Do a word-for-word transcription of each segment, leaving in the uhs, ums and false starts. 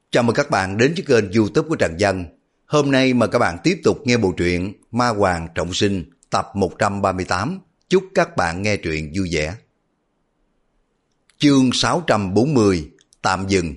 Chào mừng các bạn đến với kênh YouTube của Trần Dân. Hôm nay mời các bạn tiếp tục nghe bộ truyện Ma Hoàng Trọng Sinh tập một trăm ba mươi tám. Chúc các bạn nghe truyện vui vẻ. Chương sáu trăm bốn mươi, tạm dừng.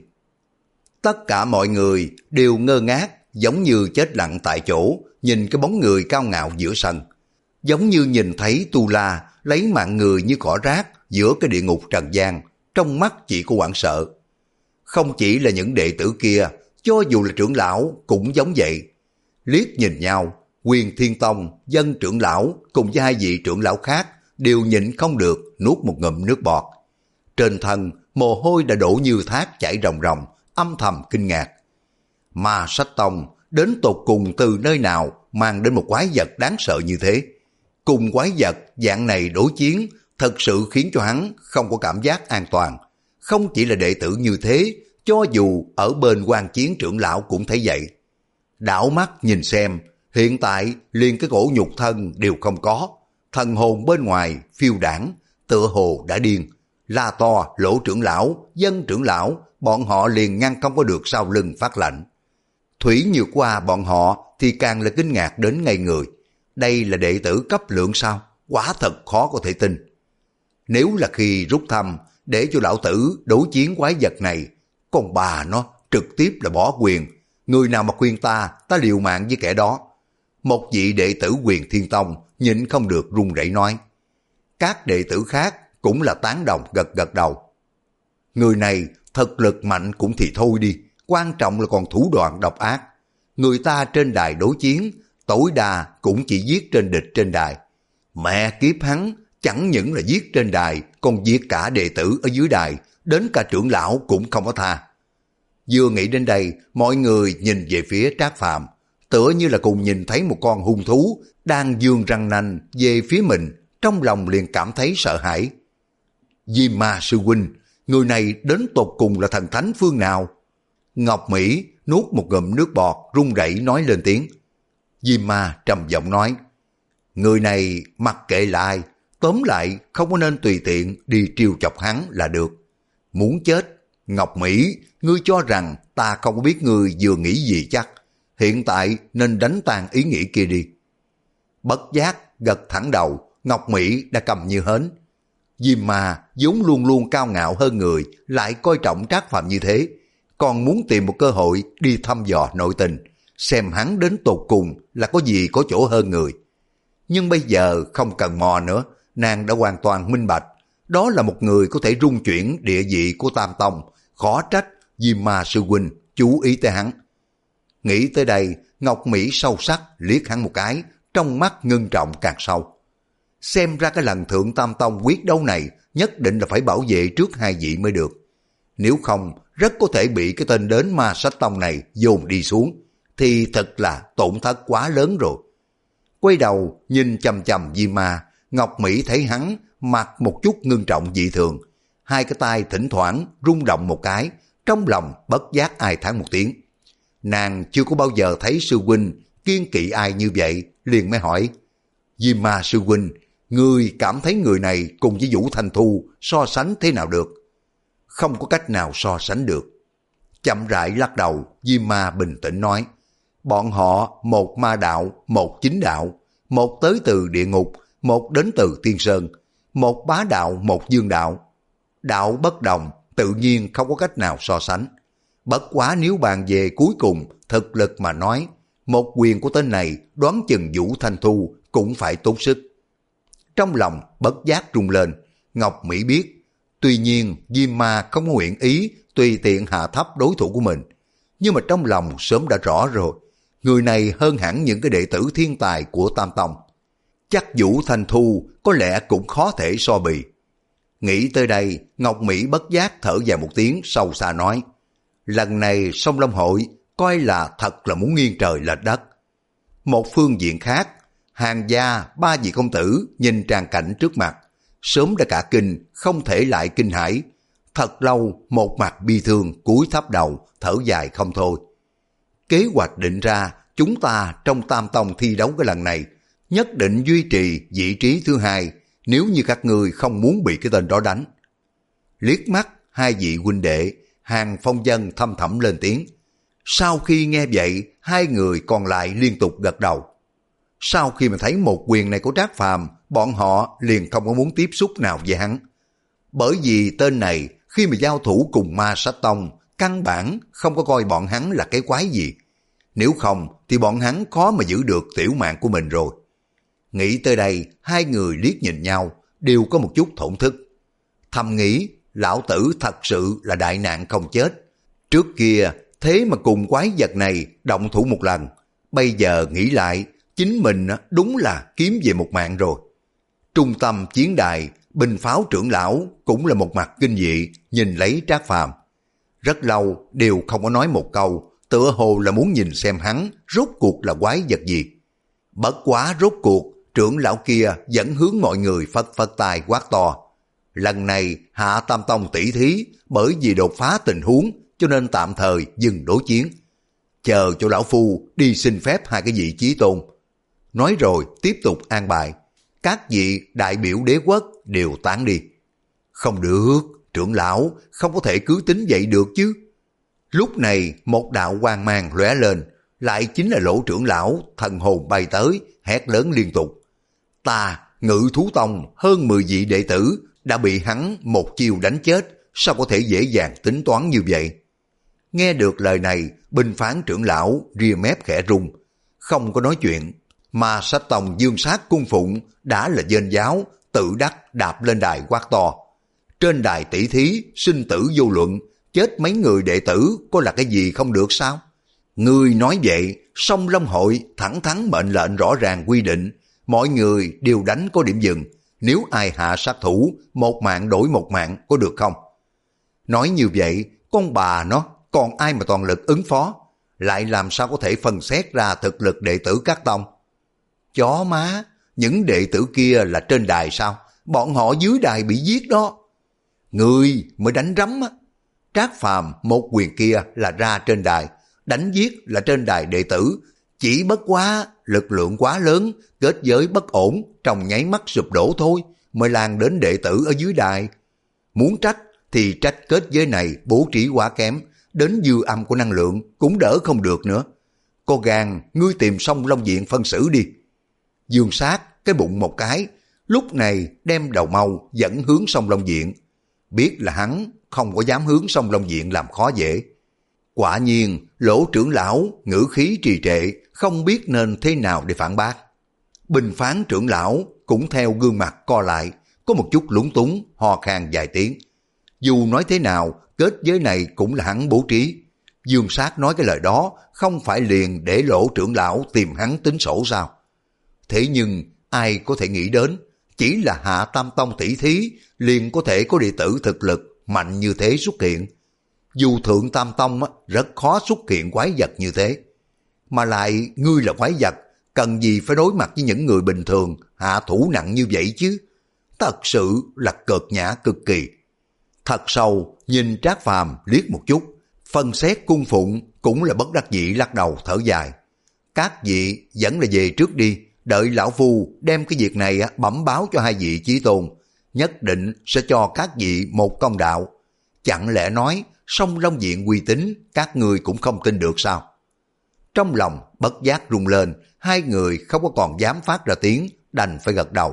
Tất cả mọi người đều ngơ ngác, giống như chết lặng tại chỗ, nhìn cái bóng người cao ngạo giữa sân. Giống như nhìn thấy Tu La lấy mạng người như cỏ rác giữa cái địa ngục trần gian, trong mắt chỉ có hoảng sợ. Không chỉ là những đệ tử kia, cho dù là trưởng lão cũng giống vậy. Liếc nhìn nhau, Quyền Thiên Tông, Dân trưởng lão cùng với hai vị trưởng lão khác đều nhịn không được nuốt một ngụm nước bọt. Trên thân, mồ hôi đã đổ như thác chảy ròng ròng, âm thầm kinh ngạc. Ma Sách Tông đến tột cùng từ nơi nào mang đến một quái vật đáng sợ như thế. Cùng quái vật dạng này đối chiến thật sự khiến cho hắn không có cảm giác an toàn. Không chỉ là đệ tử như thế, cho dù ở bên quan chiến trưởng lão cũng thấy vậy. Đảo mắt nhìn xem, hiện tại liền cái cổ nhục thân đều không có. Thần hồn bên ngoài phiêu đảng, tựa hồ đã điên. La to, Lỗ trưởng lão, Dân trưởng lão, bọn họ liền ngăn không có được sau lưng phát lạnh. Thủy Nhược qua bọn họ thì càng là kinh ngạc đến ngây người. Đây là đệ tử cấp lượng sao? Quả thật khó có thể tin. Nếu là khi rút thăm, để cho lão tử đối chiến quái vật này, còn bà nó trực tiếp là bỏ quyền. Người nào mà khuyên ta, ta liều mạng với kẻ đó. Một vị đệ tử Quyền Thiên Tông nhịn không được run rẩy nói. Các đệ tử khác cũng là tán đồng gật gật đầu. Người này thực lực mạnh cũng thì thôi đi, quan trọng là còn thủ đoạn độc ác. Người ta trên đài đối chiến, tối đa cũng chỉ giết trên địch trên đài. Mẹ kiếp hắn, chẳng những là giết trên đài, còn giết cả đệ tử ở dưới đài, đến cả trưởng lão cũng không có tha. Vừa nghĩ đến đây, mọi người nhìn về phía Trác Phàm, tựa như là cùng nhìn thấy một con hung thú đang giương răng nanh về phía mình, trong lòng liền cảm thấy sợ hãi. Diêm Ma sư huynh, người này đến tột cùng là thần thánh phương nào? Ngọc Mỹ nuốt một ngụm nước bọt, run rẩy nói lên tiếng. Diêm Ma trầm giọng nói, người này mặc kệ là ai, tóm lại không có nên tùy tiện đi trêu chọc hắn là được. Muốn chết, Ngọc Mỹ, ngươi cho rằng ta không có biết ngươi vừa nghĩ gì chắc. Hiện tại nên đánh tan ý nghĩ kia đi. Bất giác gật thẳng đầu, Ngọc Mỹ đã cầm như hến. Diêm Ma vốn luôn luôn cao ngạo hơn người, lại coi trọng Trác Phàm như thế, còn muốn tìm một cơ hội đi thăm dò nội tình, xem hắn đến tột cùng là có gì có chỗ hơn người. Nhưng bây giờ không cần mò nữa, nàng đã hoàn toàn minh bạch, đó là một người có thể rung chuyển địa vị của Tam Tông, khó trách Diêm Ma sư huynh chú ý tới hắn. Nghĩ tới đây, Ngọc Mỹ sâu sắc liếc hắn một cái, trong mắt ngưng trọng càng sâu. Xem ra cái lần thượng Tam Tông quyết đấu này nhất định là phải bảo vệ trước hai vị mới được. Nếu không, rất có thể bị cái tên đến Ma Sách Tông này dồn đi xuống, thì thật là tổn thất quá lớn rồi. Quay đầu nhìn chằm chằm Diêm Ma, Ngọc Mỹ thấy hắn mặt một chút ngưng trọng dị thường, hai cái tay thỉnh thoảng rung động một cái, trong lòng bất giác ai thán một tiếng. Nàng chưa có bao giờ thấy sư huynh kiên kỵ ai như vậy, liền mới hỏi, Diêm Ma sư huynh, ngươi cảm thấy người này cùng với Vũ Thanh Thu so sánh thế nào được? Không có cách nào so sánh được. Chậm rãi lắc đầu, Diêm Ma bình tĩnh nói, bọn họ một ma đạo, một chính đạo, một tới từ địa ngục, một đến từ Tiên Sơn, một bá đạo, một dương đạo. Đạo bất đồng, tự nhiên không có cách nào so sánh. Bất quá nếu bàn về cuối cùng thực lực mà nói, một quyền của tên này đoán chừng Vũ Thanh Thu cũng phải tốn sức. Trong lòng bất giác rung lên, Ngọc Mỹ biết, tuy nhiên Diêm Ma không có nguyện ý tùy tiện hạ thấp đối thủ của mình, nhưng mà trong lòng sớm đã rõ rồi, người này hơn hẳn những cái đệ tử thiên tài của Tam Tông. Chắc Vũ Thanh Thu có lẽ cũng khó thể so bì. Nghĩ tới đây, Ngọc Mỹ bất giác thở dài một tiếng sâu xa nói, lần này Sông Long Hội coi là thật là muốn nghiêng trời lệch đất. Một phương diện khác, Hàng gia ba vị công tử nhìn tràng cảnh trước mặt, sớm đã cả kinh, không thể lại kinh hãi. Thật lâu một mặt bi thương cúi thấp đầu, thở dài không thôi. Kế hoạch định ra, chúng ta trong Tam Tông thi đấu cái lần này, nhất định duy trì vị trí thứ hai, nếu như các ngươi không muốn bị cái tên đó đánh. Liếc mắt hai vị huynh đệ, Hàng Phong Dân thâm thẳm lên tiếng, Sau khi nghe vậy, hai người còn lại liên tục gật đầu. Sau khi mà thấy một quyền này của Trác Phàm, bọn họ liền không có muốn tiếp xúc nào với hắn. Bởi vì tên này khi mà giao thủ cùng Ma Sách Tông, căn bản không có coi bọn hắn là cái quái gì. Nếu không thì bọn hắn khó mà giữ được tiểu mạng của mình rồi. Nghĩ tới đây, hai người liếc nhìn nhau, đều có một chút thổn thức. Thầm nghĩ, lão tử thật sự là đại nạn không chết. Trước kia, thế mà cùng quái vật này động thủ một lần. Bây giờ nghĩ lại, chính mình đúng là kiếm về một mạng rồi. Trung tâm chiến đài, binh pháo trưởng lão cũng là một mặt kinh dị, nhìn lấy Trác Phàm. Rất lâu đều không có nói một câu, tựa hồ là muốn nhìn xem hắn rốt cuộc là quái vật gì. Bất quá rốt cuộc, trưởng lão kia vẫn hướng mọi người phất phất tay quát to. Lần này Hạ Tam Tông tỷ thí bởi vì đột phá tình huống cho nên tạm thời dừng đối chiến. Chờ cho lão phu đi xin phép hai cái vị chí tôn. Nói rồi tiếp tục an bài. Các vị đại biểu đế quốc đều tán đi. Không được, trưởng lão không có thể cứ tính vậy được chứ. Lúc này một đạo quang mang lóe lên, lại chính là Lỗ trưởng lão, thần hồn bay tới, hét lớn liên tục. Ta, Ngự Thú Tông hơn mười vị đệ tử đã bị hắn một chiều đánh chết, sao có thể dễ dàng tính toán như vậy? Nghe được lời này, binh phán trưởng lão ria mép khẽ rung, không có nói chuyện. Mà Sách Tông Dương Sát cung phụng đã là dên giáo, tự đắc đạp lên đài quát to. Trên đài tỷ thí, sinh tử vô luận, chết mấy người đệ tử có là cái gì không được sao? Ngươi nói vậy, song Long hội thẳng thắn mệnh lệnh rõ ràng quy định, mọi người đều đánh có điểm dừng, nếu ai hạ sát thủ, một mạng đổi một mạng có được không? Nói như vậy, con bà nó còn ai mà toàn lực ứng phó, lại làm sao có thể phân xét ra thực lực đệ tử các tông? Chó má, những đệ tử kia là trên đài sao? Bọn họ dưới đài bị giết đó. Ngươi mới đánh rắm á. Trác Phàm một quyền kia là ra trên đài, đánh giết là trên đài đệ tử, chỉ bất quá lực lượng quá lớn, kết giới bất ổn, trong nháy mắt sụp đổ thôi, mới lan đến đệ tử ở dưới đài. Muốn trách thì trách kết giới này bố trí quá kém, đến dư âm của năng lượng cũng đỡ không được nữa. Có gan, ngươi tìm Song Long Diện phân xử đi. Dương Sát cái bụng một cái, lúc này đem đầu mau dẫn hướng Song Long Diện. Biết là hắn không có dám hướng Song Long Diện làm khó dễ. Quả nhiên, Lỗ trưởng lão ngữ khí trì trệ, không biết nên thế nào để phản bác. Bình phán trưởng lão cũng theo gương mặt co lại, có một chút lúng túng, ho khan vài tiếng. Dù nói thế nào, kết giới này cũng là hắn bố trí. Dương Sát nói cái lời đó không phải liền để Lỗ trưởng lão tìm hắn tính sổ sao? Thế nhưng ai có thể nghĩ đến, chỉ là Hạ Tam Tông tỷ thí liền có thể có đệ tử thực lực mạnh như thế xuất hiện. Dù Thượng Tam Tông rất khó xuất hiện quái vật như thế. Mà lại ngươi là quái vật, cần gì phải đối mặt với những người bình thường hạ thủ nặng như vậy chứ? Thật sự là cợt nhã cực kỳ. Thật sâu nhìn Trác Phàm liếc một chút, phân xét cung phụng cũng là bất đắc dĩ lắc đầu thở dài. Các vị vẫn là về trước đi, đợi lão phu đem cái việc này bẩm báo cho hai vị chí tôn, nhất định sẽ cho các vị một công đạo. Chẳng lẽ nói Song Long Diện uy tín các người cũng không tin được sao? Trong lòng bất giác rung lên, hai người không có còn dám phát ra tiếng, đành phải gật đầu.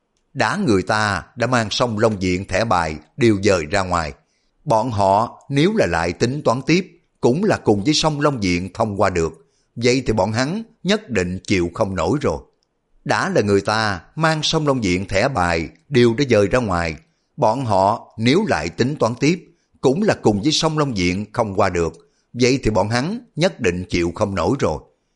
Đã người ta đã mang Song Long Diện thẻ bài đều dời ra ngoài, bọn họ nếu là lại tính toán tiếp cũng là cùng với Song Long Diện thông qua được, vậy thì bọn hắn nhất định chịu không nổi rồi. Đã là người ta mang Song Long Diện thẻ bài đều đã dời ra ngoài, bọn họ nếu lại tính toán tiếp cũng là cùng với Song Long Diện không qua được, vậy thì bọn hắn nhất định chịu không nổi rồi.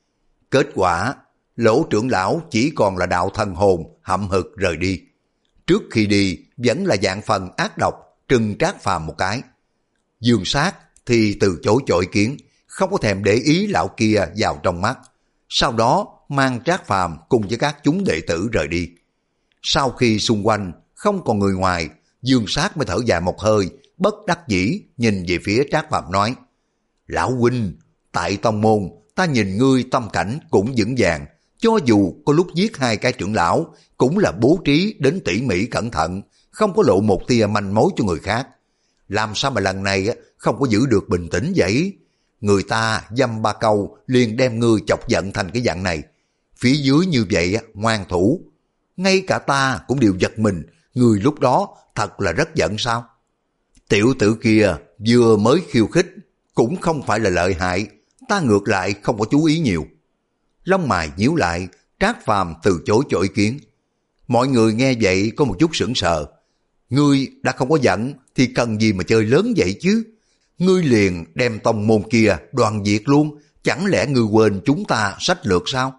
Kết quả, Lỗ trưởng lão chỉ còn là đạo thần hồn hậm hực rời đi. Trước khi đi vẫn là dạng phần ác độc, trừng Trác Phàm một cái. Dương Sát thì từ chối chọi kiến, không có thèm để ý lão kia vào trong mắt. Sau đó mang Trác Phàm cùng với các chúng đệ tử rời đi. Sau khi xung quanh không còn người ngoài, Dương Sát mới thở dài một hơi, bất đắc dĩ nhìn về phía Trác Phàm nói: Lão huynh, tại tông môn ta nhìn ngươi tâm cảnh cũng vững vàng, cho dù có lúc giết hai cái trưởng lão cũng là bố trí đến tỉ mỉ cẩn thận, không có lộ một tia manh mối cho người khác. Làm sao mà lần này không có giữ được bình tĩnh vậy? người ta dăm ba câu liền đem ngươi chọc giận thành cái dạng này. Phía dưới như vậy ngoan thủ. Ngay cả ta cũng đều giật mình, ngươi lúc đó thật là rất giận sao? Tiểu tử kia vừa mới khiêu khích, cũng không phải là lợi hại, ta ngược lại không có chú ý nhiều. Lông mày nhíu lại, Trác Phàm từ chối cho ý kiến. Mọi người nghe vậy có một chút sững sờ. Ngươi đã không có giận thì cần gì mà chơi lớn vậy chứ? Ngươi liền đem tông môn kia đoàn diệt luôn, chẳng lẽ ngươi quên chúng ta sách lược sao?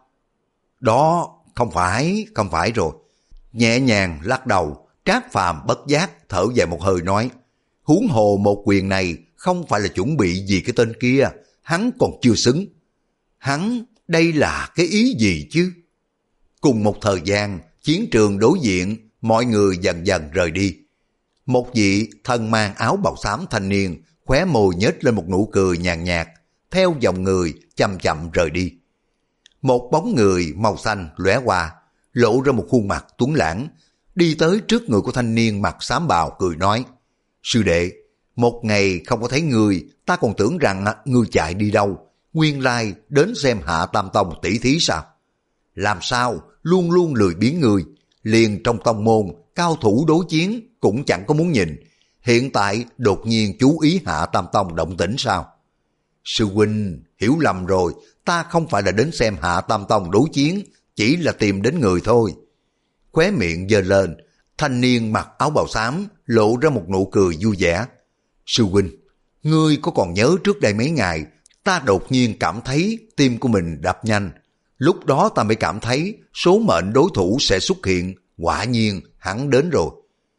Đó, không phải, không phải rồi. Nhẹ nhàng lắc đầu, Trác Phàm bất giác thở dài một hơi nói, huống hồ một quyền này không phải là chuẩn bị vì cái tên kia, hắn còn chưa xứng. Hắn, đây là cái ý gì chứ? Cùng một thời gian, chiến trường đối diện, mọi người dần dần rời đi. Một vị thân mang áo bào xám thanh niên, khóe môi nhếch lên một nụ cười nhàn nhạt, theo dòng người chậm chậm rời đi. Một bóng người màu xanh lóe qua, lộ ra một khuôn mặt tuấn lãng, đi tới trước người của thanh niên mặc xám bào cười nói, sư đệ, một ngày không có thấy người, ta còn tưởng rằng ngươi chạy đi đâu, nguyên lai đến xem Hạ Tam Tông tỷ thí sao? Làm sao luôn luôn lười biếng người, liền trong tông môn cao thủ đối chiến cũng chẳng có muốn nhìn, hiện tại đột nhiên chú ý Hạ Tam Tông động tĩnh sao? Sư huynh hiểu lầm rồi, ta không phải là đến xem Hạ Tam Tông đối chiến, chỉ là tìm đến người thôi. Khóe miệng giơ lên, thanh niên mặc áo bào xám lộ ra một nụ cười vui vẻ. Sư huynh, ngươi có còn nhớ trước đây mấy ngày ta đột nhiên cảm thấy tim của mình đập nhanh, lúc đó ta mới cảm thấy số mệnh đối thủ sẽ xuất hiện, quả nhiên hắn đến rồi.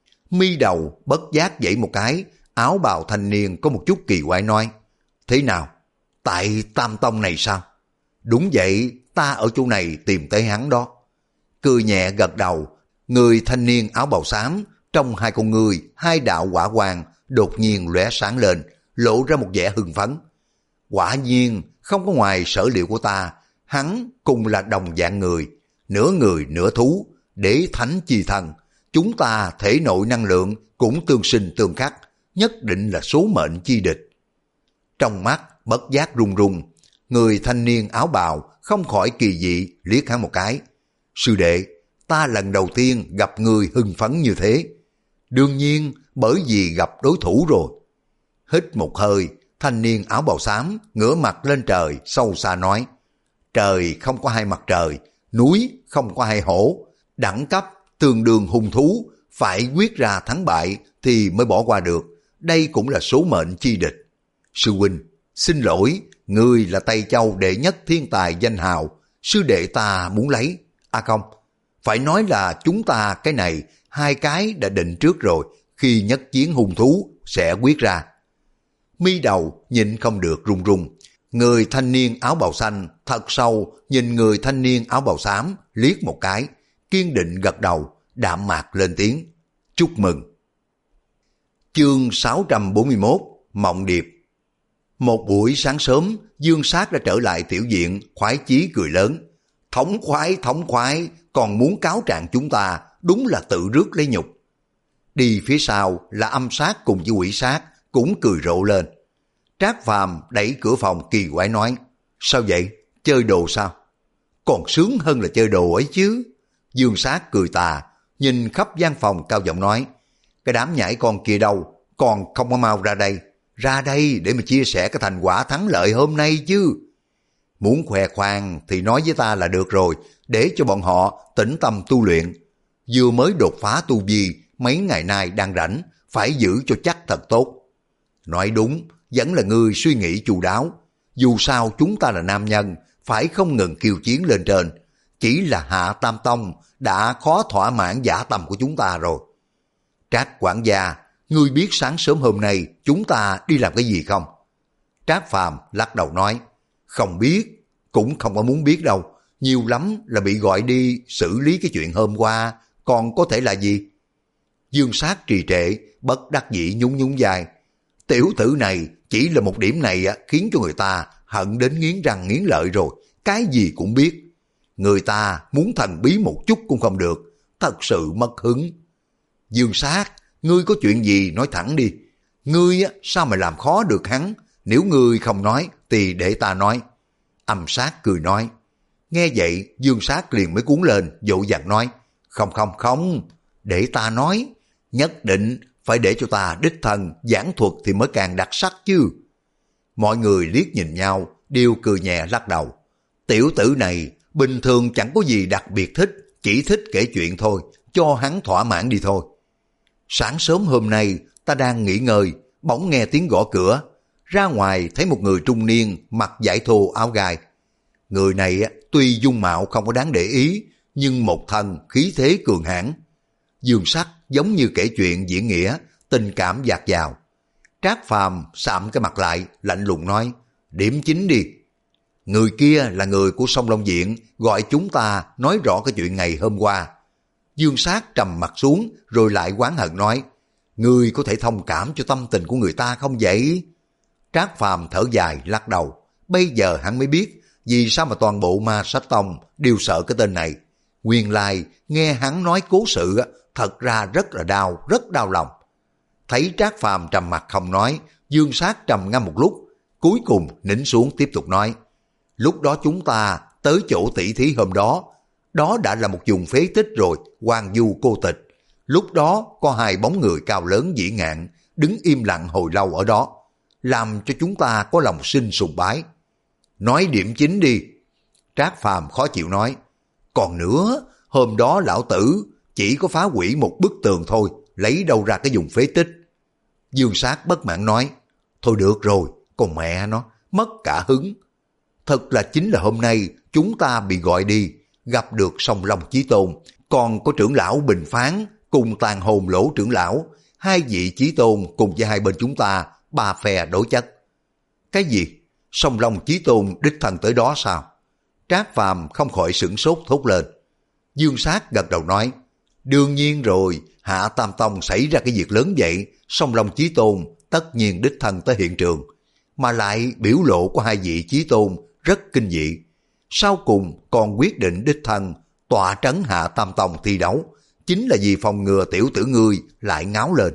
Mi đầu bất giác dãy một cái, áo bào thanh niên có một chút kỳ quái nói, thế nào, tại Tam Tông này sao? Đúng vậy, ta ở chỗ này tìm tới hắn đó. Cười nhẹ gật đầu, người thanh niên áo bào xám, trong hai con người, hai đạo hỏa quang đột nhiên lóe sáng lên, lộ ra một vẻ hưng phấn. Quả nhiên, không có ngoài sở liệu của ta, hắn cùng là đồng dạng người, nửa người nửa thú, để thánh chi thần. Chúng ta thể nội năng lượng cũng tương sinh tương khắc, nhất định là số mệnh chi địch. Trong mắt bất giác run run, người thanh niên áo bào không khỏi kỳ dị liếc hắn một cái. Sư đệ, ta lần đầu tiên gặp người hưng phấn như thế. Đương nhiên bởi vì gặp đối thủ rồi. Hít một hơi, thanh niên áo bào xám ngửa mặt lên trời sâu xa nói, trời không có hai mặt trời, núi không có hai hổ, đẳng cấp tương đương hung thú, phải quyết ra thắng bại thì mới bỏ qua được, đây cũng là số mệnh chi địch. Sư huynh, xin lỗi, ngươi là Tây Châu đệ nhất thiên tài danh hào, sư đệ ta muốn lấy. À không, phải nói là chúng ta cái này, hai cái đã định trước rồi, khi nhất chiến hung thú sẽ quyết ra. Mi đầu nhịn không được run run, người thanh niên áo bào xanh thật sâu nhìn người thanh niên áo bào xám liếc một cái, kiên định gật đầu, đạm mạc lên tiếng, chúc mừng. Chương sáu trăm bốn mươi mốt, Mộng Điệp. Một buổi sáng sớm, Dương Sát đã trở lại tiểu viện, khoái chí cười lớn. Thống khoái, thống khoái, còn muốn cáo trạng chúng ta, đúng là tự rước lấy nhục. Đi phía sau là Âm Sát cùng với Quỷ Sát, cũng cười rộ lên. Trác Phàm đẩy cửa phòng kỳ quái nói, sao vậy, chơi đồ sao? Còn sướng hơn là chơi đồ ấy chứ. Dương Sát cười tà, nhìn khắp gian phòng cao giọng nói, cái đám nhãi con kia đâu, còn không có mau ra đây, ra đây để mà chia sẻ cái thành quả thắng lợi hôm nay chứ. Muốn khoe khoang thì nói với ta là được rồi, để cho bọn họ tĩnh tâm tu luyện. Vừa mới đột phá tu vi, mấy ngày nay đang rảnh, phải giữ cho chắc thật tốt. Nói đúng, vẫn là ngươi suy nghĩ chu đáo. Dù sao chúng ta là nam nhân, phải không ngừng kiêu chiến lên trên. Chỉ là Hạ Tam Tông đã khó thỏa mãn dã tâm của chúng ta rồi. Trác quản gia, ngươi biết sáng sớm hôm nay chúng ta đi làm cái gì không? Trác Phàm lắc đầu nói, không biết, cũng không có muốn biết đâu. Nhiều lắm là bị gọi đi xử lý cái chuyện hôm qua, còn có thể là gì? Dương Sát trì trệ, bất đắc dĩ nhún nhún vai. Tiểu tử này chỉ là một điểm này khiến cho người ta hận đến nghiến răng nghiến lợi rồi, cái gì cũng biết. Người ta muốn thần bí một chút cũng không được, thật sự mất hứng. Dương Sát, ngươi có chuyện gì nói thẳng đi. Ngươi sao mà làm khó được hắn, nếu ngươi không nói thì để ta nói. Âm Sát cười nói. Nghe vậy Dương Sát liền mới cuốn lên, vội vàng nói, không không không, để ta nói, nhất định phải để cho ta đích thân giảng thuật thì mới càng đặc sắc chứ. Mọi người liếc nhìn nhau, đều cười nhẹ lắc đầu. Tiểu tử này bình thường chẳng có gì đặc biệt thích, chỉ thích kể chuyện thôi, cho hắn thỏa mãn đi thôi. Sáng sớm hôm nay ta đang nghỉ ngơi, bỗng nghe tiếng gõ cửa, ra ngoài thấy một người trung niên mặc vải thô áo gai. Người này tuy dung mạo không có đáng để ý, nhưng một thân khí thế cường hãn. Dương Sắc giống như kể chuyện diễn nghĩa, tình cảm dạt dào. Trác Phàm sạm cái mặt lại, lạnh lùng nói, điểm chính đi. Người kia là người của Sông Long Viện, gọi chúng ta nói rõ cái chuyện ngày hôm qua. Dương Sát trầm mặt xuống, rồi lại oán hận nói, người có thể thông cảm cho tâm tình của người ta không vậy? Trác Phàm thở dài lắc đầu, bây giờ hắn mới biết vì sao mà toàn bộ Ma Sách Tông đều sợ cái tên này. Nguyên lai nghe hắn nói cố sự thật ra rất là đau, rất đau lòng. Thấy Trác Phàm trầm mặt không nói, Dương Sát trầm ngâm một lúc, cuối cùng nín xuống tiếp tục nói, lúc đó chúng ta tới chỗ tỷ thí hôm đó, đó đã là một vùng phế tích rồi, hoang vu cô tịch. Lúc đó có hai bóng người cao lớn vĩ ngạn, đứng im lặng hồi lâu ở đó, làm cho chúng ta có lòng sinh sùng bái. Nói điểm chính đi. Trác Phàm khó chịu nói, còn nữa, hôm đó lão tử chỉ có phá hủy một bức tường thôi, lấy đâu ra cái vùng phế tích. Dương Sát bất mãn nói, thôi được rồi, con mẹ nó, mất cả hứng. Thật là chính là hôm nay chúng ta bị gọi đi, gặp được Song Long Chí Tôn, còn có trưởng lão Bình Phán cùng Tàn Hồn Lỗ trưởng lão, hai vị Chí Tôn cùng với hai bên chúng ta, ba phe đối chất. Cái gì? Song Long Chí Tôn đích thân tới đó sao? Trác Phàm không khỏi sửng sốt thốt lên. Dương Sát gật đầu nói, đương nhiên rồi, Hạ Tam Tông xảy ra cái việc lớn vậy, Song Long Chí Tôn tất nhiên đích thân tới hiện trường, mà lại biểu lộ của hai vị Chí Tôn rất kinh dị. Sau cùng còn quyết định đích thân tọa trấn Hạ Tam Tông thi đấu, chính là vì phòng ngừa tiểu tử ngươi lại ngáo lên.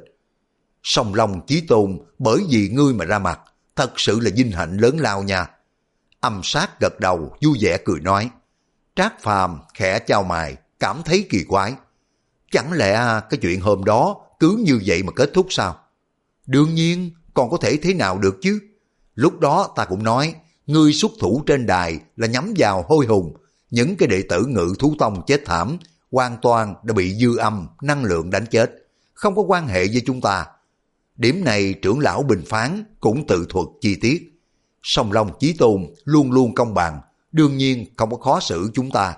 Song Long Chí Tôn bởi vì ngươi mà ra mặt, thật sự là vinh hạnh lớn lao nha. Âm Sát gật đầu vui vẻ cười nói. Trác Phàm khẽ chau mày, cảm thấy kỳ quái. Chẳng lẽ cái chuyện hôm đó cứ như vậy mà kết thúc sao? Đương nhiên, còn có thể thế nào được chứ? Lúc đó ta cũng nói, ngươi xuất thủ trên đài là nhắm vào Hôi Hùng, những cái đệ tử Ngự Thú Tông chết thảm, hoàn toàn đã bị dư âm, năng lượng đánh chết, không có quan hệ với chúng ta. Điểm này trưởng lão Bình Phán cũng tự thuật chi tiết. Song Long Chí Tôn luôn luôn công bằng, đương nhiên không có khó xử chúng ta.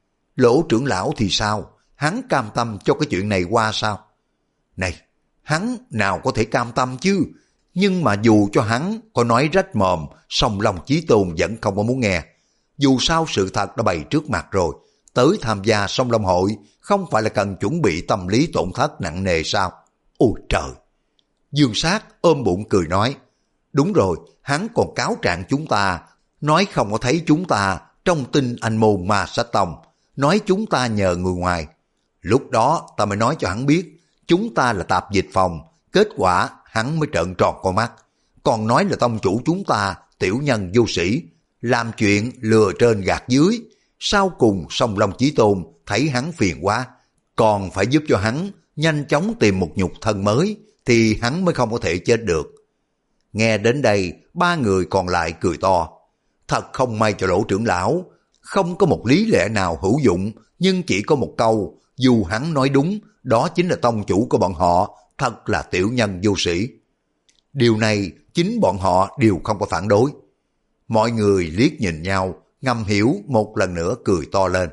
Lỗ trưởng lão thì sao? Hắn cam tâm cho cái chuyện này qua sao? Này, hắn nào có thể cam tâm chứ? Nhưng mà dù cho hắn có nói rách mồm, Song Long Chí Tôn vẫn không có muốn nghe. Dù sao sự thật đã bày trước mặt rồi, tới tham gia Song Long hội không phải là cần chuẩn bị tâm lý tổn thất nặng nề sao? Ôi trời! Dương Sát ôm bụng cười nói, đúng rồi, hắn còn cáo trạng chúng ta, nói không có thấy chúng ta trong tin anh môn Ma Sách Tông, nói chúng ta nhờ người ngoài. Lúc đó ta mới nói cho hắn biết, chúng ta là tạp dịch phòng, kết quả hắn mới trợn tròn con mắt, còn nói là tông chủ chúng ta tiểu nhân vô sĩ, làm chuyện lừa trên gạt dưới. Sau cùng Song Long Chí Tôn thấy hắn phiền quá, còn phải giúp cho hắn nhanh chóng tìm một nhục thân mới, thì hắn mới không có thể chết được. Nghe đến đây, ba người còn lại cười to. Thật không may cho Lỗ trưởng lão, không có một lý lẽ nào hữu dụng, nhưng chỉ có một câu, dù hắn nói đúng, đó chính là tông chủ của bọn họ, thật là tiểu nhân vô sĩ. Điều này chính bọn họ đều không có phản đối. Mọi người liếc nhìn nhau, ngầm hiểu một lần nữa cười to lên.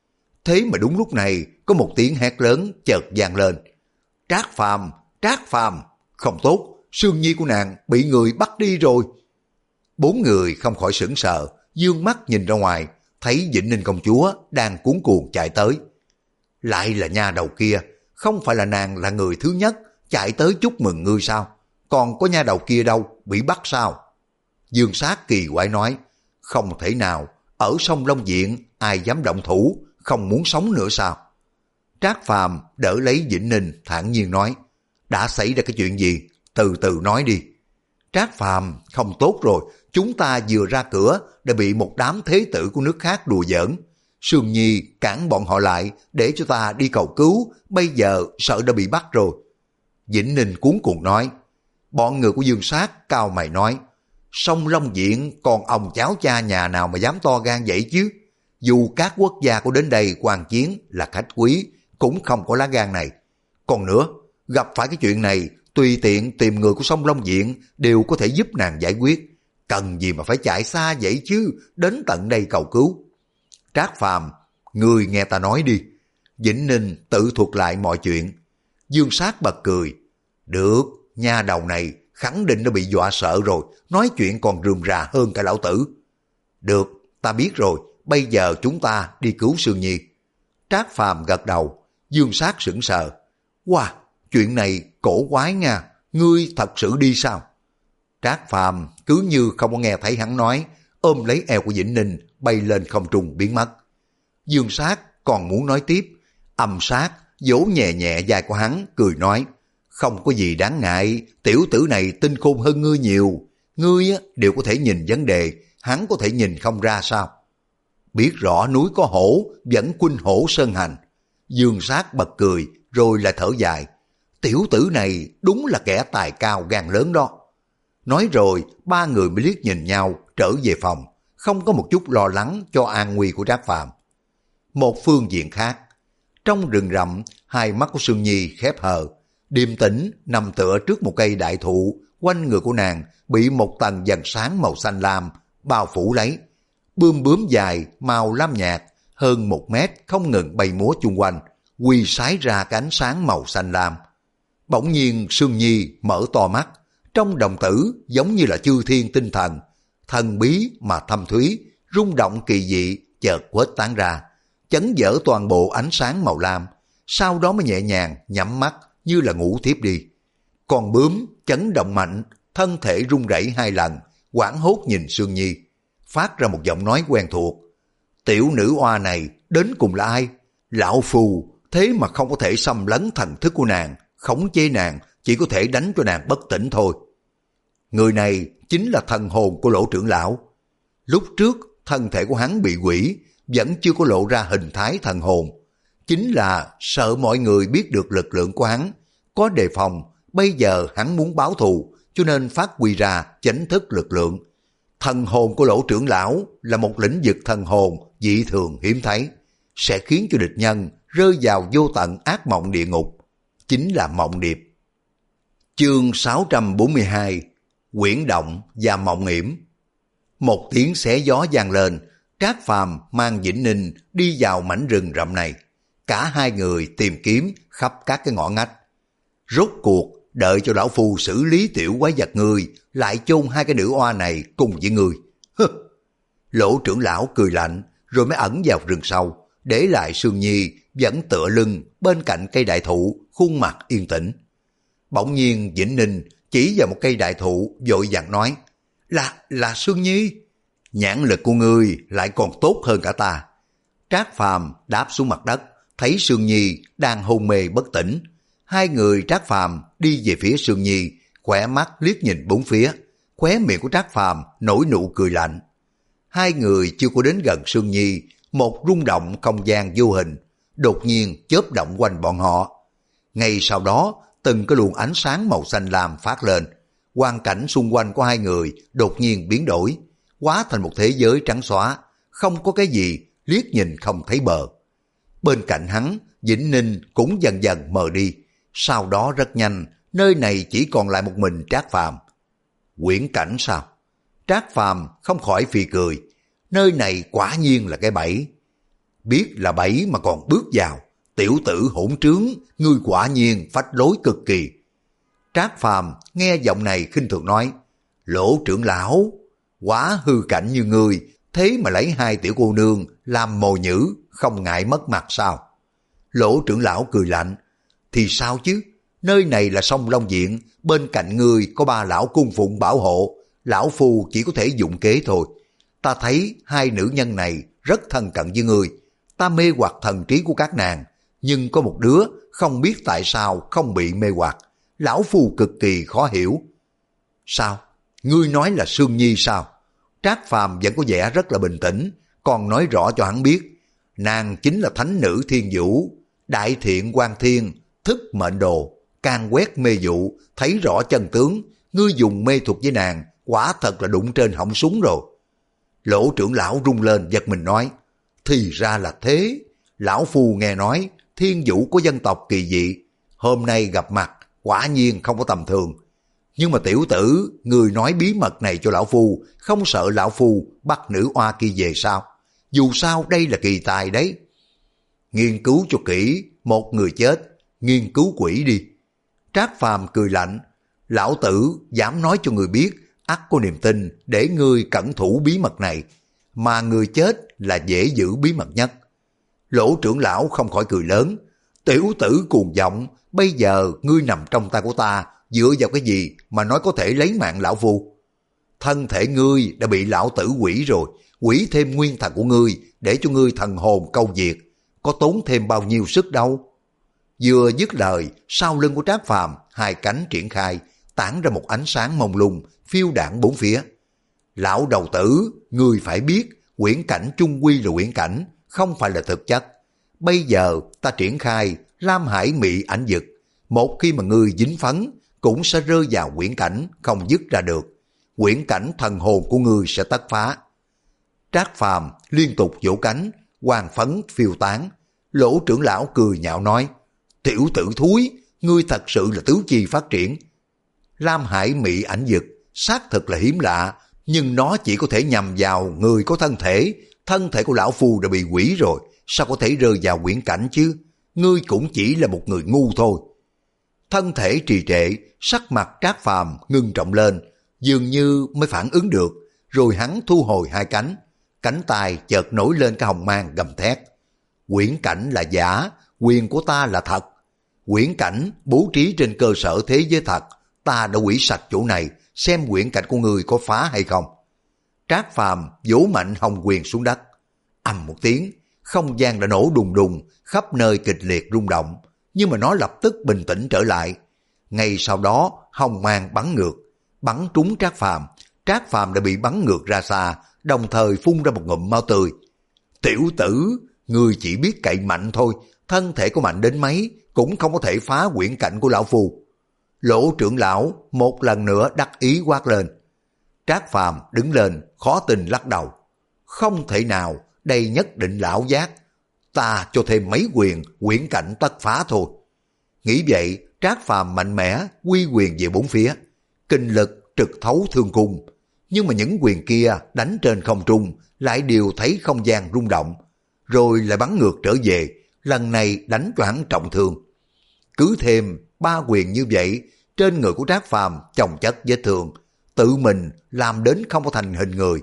Thế mà đúng lúc này, có một tiếng hét lớn chợt vang lên. Trác Phàm, Trác Phàm, không tốt, Sương Nhi của nàng bị người bắt đi rồi. Bốn người không khỏi sửng sờ, dương mắt nhìn ra ngoài, thấy Vĩnh Ninh công chúa đang cuống cuồng chạy tới. Lại là nha đầu kia, không phải là nàng là người thứ nhất chạy tới chúc mừng ngươi sao? Còn có nha đầu kia đâu, bị bắt sao? Dương Sát kỳ quái nói, không thể nào, ở Sông Long Viện ai dám động thủ, không muốn sống nữa sao? Trác Phàm đỡ lấy Vĩnh Ninh thản nhiên nói, đã xảy ra cái chuyện gì? Từ từ nói đi. Trác Phàm, không tốt rồi, chúng ta vừa ra cửa đã bị một đám thế tử của nước khác đùa giỡn. Sương Nhi cản bọn họ lại để cho ta đi cầu cứu, bây giờ sợ đã bị bắt rồi. Vĩnh Ninh cuống cuồng nói. Bọn người của Dương Sát cao mày nói, sông Long Diện còn ông cháu cha nhà nào mà dám to gan vậy chứ? Dù các quốc gia có đến đây quan chiến là khách quý, cũng không có lá gan này. Còn nữa, gặp phải cái chuyện này, tùy tiện tìm người của sông Long Diện đều có thể giúp nàng giải quyết. Cần gì mà phải chạy xa vậy chứ, đến tận đây cầu cứu. Trác Phàm, người nghe ta nói đi. Vĩnh Ninh tự thuật lại mọi chuyện. Dương Sát bật cười. Được, nha đầu này khẳng định đã bị dọa sợ rồi, nói chuyện còn rườm rà hơn cả lão tử. Được, ta biết rồi, bây giờ chúng ta đi cứu Sương Nhi. Trác Phàm gật đầu. Dương Sát sững sờ. Wow, chuyện này cổ quái nha, ngươi thật sự đi sao? Trác Phàm cứ như không có nghe thấy hắn nói, ôm lấy eo của Vĩnh Ninh bay lên không trung biến mất. Dương Sát còn muốn nói tiếp, Âm Sát vỗ nhẹ nhẹ vai của hắn cười nói, không có gì đáng ngại, tiểu tử này tinh khôn hơn ngươi nhiều, ngươi đều có thể nhìn vấn đề, hắn có thể nhìn không ra sao? Biết rõ núi có hổ, vẫn khuynh hổ sơn hành. Dương Sát bật cười rồi lại thở dài, tiểu tử này đúng là kẻ tài cao gan lớn đó. Nói rồi ba người mới liếc nhìn nhau trở về phòng, không có một chút lo lắng cho an nguy của Trác Phàm. Một phương diện khác, trong rừng rậm, hai mắt của Sương Nhi khép hờ, điềm tĩnh nằm tựa trước một cây đại thụ, quanh người của nàng bị một tầng vầng sáng màu xanh lam bao phủ lấy. Bươm bướm dài màu lam nhạt hơn một mét không ngừng bay múa chung quanh, quy sái ra cái ánh sáng màu xanh lam. Bỗng nhiên Sương Nhi mở to mắt, trong đồng tử giống như là chư thiên tinh thần, thần bí mà thâm thúy, rung động kỳ dị chợt quét tán ra, chấn vỡ toàn bộ ánh sáng màu lam, sau đó mới nhẹ nhàng nhắm mắt như là ngủ thiếp đi. Con bướm chấn động mạnh, thân thể rung rẩy hai lần, hoảng hốt nhìn Sương Nhi, phát ra một giọng nói quen thuộc. Tiểu nữ oa này đến cùng là ai? Lão phù thế mà không có thể xâm lấn thần thức của nàng, khống chế nàng, chỉ có thể đánh cho nàng bất tỉnh thôi. Người này chính là thần hồn của Lỗ trưởng lão. Lúc trước thân thể của hắn bị quỷ, vẫn chưa có lộ ra hình thái thần hồn. Chính là sợ mọi người biết được lực lượng của hắn, có đề phòng, bây giờ hắn muốn báo thù, cho nên phát huy ra chánh thức lực lượng. Thần hồn của Lỗ trưởng lão là một lĩnh vực thần hồn dị thường hiếm thấy, sẽ khiến cho địch nhân rơi vào vô tận ác mộng địa ngục, chính là mộng điệp. Chương sáu trăm bốn mươi hai, Quyển động và mộng yểm. Một tiếng xé gió vang lên, Trác Phàm mang Vĩnh Ninh đi vào mảnh rừng rậm này. Cả hai người tìm kiếm khắp các cái ngõ ngách. Rốt cuộc đợi cho lão phu xử lý tiểu quái vật ngươi, lại chôn hai cái nữ oa này cùng với ngươi. Hừ. Lỗ trưởng lão cười lạnh rồi mới ẩn vào rừng sâu, để lại Sương Nhi vẫn tựa lưng bên cạnh cây đại thụ, khuôn mặt yên tĩnh. Bỗng nhiên Vĩnh Ninh chỉ vào một cây đại thụ vội vàng nói, là là Sương Nhi. Nhãn lực của ngươi lại còn tốt hơn cả ta. Trác Phàm đáp xuống mặt đất, thấy Sương Nhi đang hôn mê bất tỉnh. Hai người Trác Phàm đi về phía Sương Nhi, khỏe mắt liếc nhìn bốn phía, khóe miệng của Trác Phàm nổi nụ cười lạnh. Hai người chưa có đến gần Sương Nhi, một rung động không gian vô hình đột nhiên chớp động quanh bọn họ. Ngay sau đó, từng cái luồng ánh sáng màu xanh lam phát lên, quang cảnh xung quanh của hai người đột nhiên biến đổi, hóa thành một thế giới trắng xóa, không có cái gì, liếc nhìn không thấy bờ. Bên cạnh hắn, Vĩnh Ninh cũng dần dần mờ đi, sau đó rất nhanh, nơi này chỉ còn lại một mình Trác Phàm. Quyển cảnh sao? Trác Phàm không khỏi phì cười, nơi này quả nhiên là cái bẫy. Biết là bẫy mà còn bước vào, tiểu tử hỗn trướng, ngươi quả nhiên phách lối cực kỳ. Trác Phàm nghe giọng này khinh thường nói, Lỗ trưởng lão, quá hư cảnh như ngươi, thế mà lấy hai tiểu cô nương làm mồi nhữ, không ngại mất mặt sao? Lỗ trưởng lão cười lạnh, thì sao chứ, nơi này là sông Long Diện, bên cạnh ngươi có ba lão cung phụng bảo hộ, lão phu chỉ có thể dụng kế thôi. Ta thấy hai nữ nhân này rất thân cận với ngươi, ta mê hoặc thần trí của các nàng, nhưng có một đứa không biết tại sao không bị mê hoặc, lão phu cực kỳ khó hiểu. Sao? Ngươi nói là Sương Nhi sao? Trác Phàm vẫn có vẻ rất là bình tĩnh, còn nói rõ cho hắn biết, nàng chính là thánh nữ Thiên Vũ, đại thiện quan thiên, thức mệnh đồ, can quét mê dụ, thấy rõ chân tướng, ngươi dùng mê thuật với nàng, quả thật là đụng trên họng súng rồi. Lỗ trưởng lão rung lên giật mình nói, thì ra là thế, lão phu nghe nói Thiên Vũ có dân tộc kỳ dị, hôm nay gặp mặt quả nhiên không có tầm thường. Nhưng mà tiểu tử, người nói bí mật này cho lão phu, không sợ lão phu bắt nữ oa kia về sao? Dù sao đây là kỳ tài đấy. Nghiên cứu cho kỹ, một người chết, nghiên cứu quỷ đi. Trác Phàm cười lạnh, lão tử dám nói cho người biết, ắt có niềm tin để ngươi cẩn thủ bí mật này, mà người chết là dễ giữ bí mật nhất. Lỗ trưởng lão không khỏi cười lớn, tiểu tử cuồng vọng, bây giờ ngươi nằm trong tay của ta, dựa vào cái gì mà nói có thể lấy mạng lão phu? Thân thể ngươi đã bị lão tử quỷ rồi, quỷ thêm nguyên thần của ngươi để cho ngươi thần hồn câu diệt, có tốn thêm bao nhiêu sức đâu. Vừa dứt lời, sau lưng của Trác Phàm hai cánh triển khai, tản ra một ánh sáng mông lung, phiêu đãng bốn phía. Lão đầu tử, ngươi phải biết, quyển cảnh chung quy là quyển cảnh, không phải là thực chất. Bây giờ ta triển khai Lam Hải Mị ảnh dực, một khi mà ngươi dính phấn, cũng sẽ rơi vào quyển cảnh không dứt ra được. Quyển cảnh thần hồn của ngươi sẽ tất phá. Trác Phàm liên tục vỗ cánh, hoàng phấn phiêu tán. Lỗ trưởng lão cười nhạo nói, tiểu tử thúi, ngươi thật sự là tứ chi phát triển. Lam Hải Mị ảnh dực xác thực là hiếm lạ, nhưng nó chỉ có thể nhằm vào người có thân thể. Thân thể của lão phu đã bị quỷ rồi, sao có thể rơi vào quyển cảnh chứ? Ngươi cũng chỉ là một người ngu thôi. Thân thể trì trệ, sắc mặt Trác Phàm ngưng trọng lên, dường như mới phản ứng được, rồi hắn thu hồi hai cánh, cánh tay chợt nổi lên cái hồng mang gầm thét. Quyển cảnh là giả, quyền của ta là thật. Quyển cảnh bố trí trên cơ sở thế giới thật, ta đã hủy sạch chỗ này, xem quyển cảnh của người có phá hay không. Trác Phàm vỗ mạnh hồng quyền xuống đất, ầm một tiếng, không gian đã nổ đùng đùng, khắp nơi kịch liệt rung động, nhưng mà nó lập tức bình tĩnh trở lại. Ngay sau đó, hồng mang bắn ngược, bắn trúng Trác Phàm. Trác Phàm đã bị bắn ngược ra xa, đồng thời phun ra một ngụm máu tươi. Tiểu tử, ngươi chỉ biết cậy mạnh thôi, thân thể có mạnh đến mấy cũng không có thể phá quyển cảnh của lão phu. Lỗ trưởng lão một lần nữa đắc ý quát lên. Trác Phàm đứng lên, khó tin lắc đầu. Không thể nào, đây nhất định là ảo giác. Ta cho thêm mấy quyền, quyển cảnh tất phá thôi. Nghĩ vậy, Trác Phàm mạnh mẽ quy quyền về bốn phía, kinh lực trực thấu thương cung. Nhưng mà những quyền kia đánh trên không trung lại đều thấy không gian rung động, rồi lại bắn ngược trở về, lần này đánh cho hắn trọng thương. Cứ thêm ba quyền như vậy, trên người của Trác Phàm chồng chất vết thương, tự mình làm đến không có thành hình người.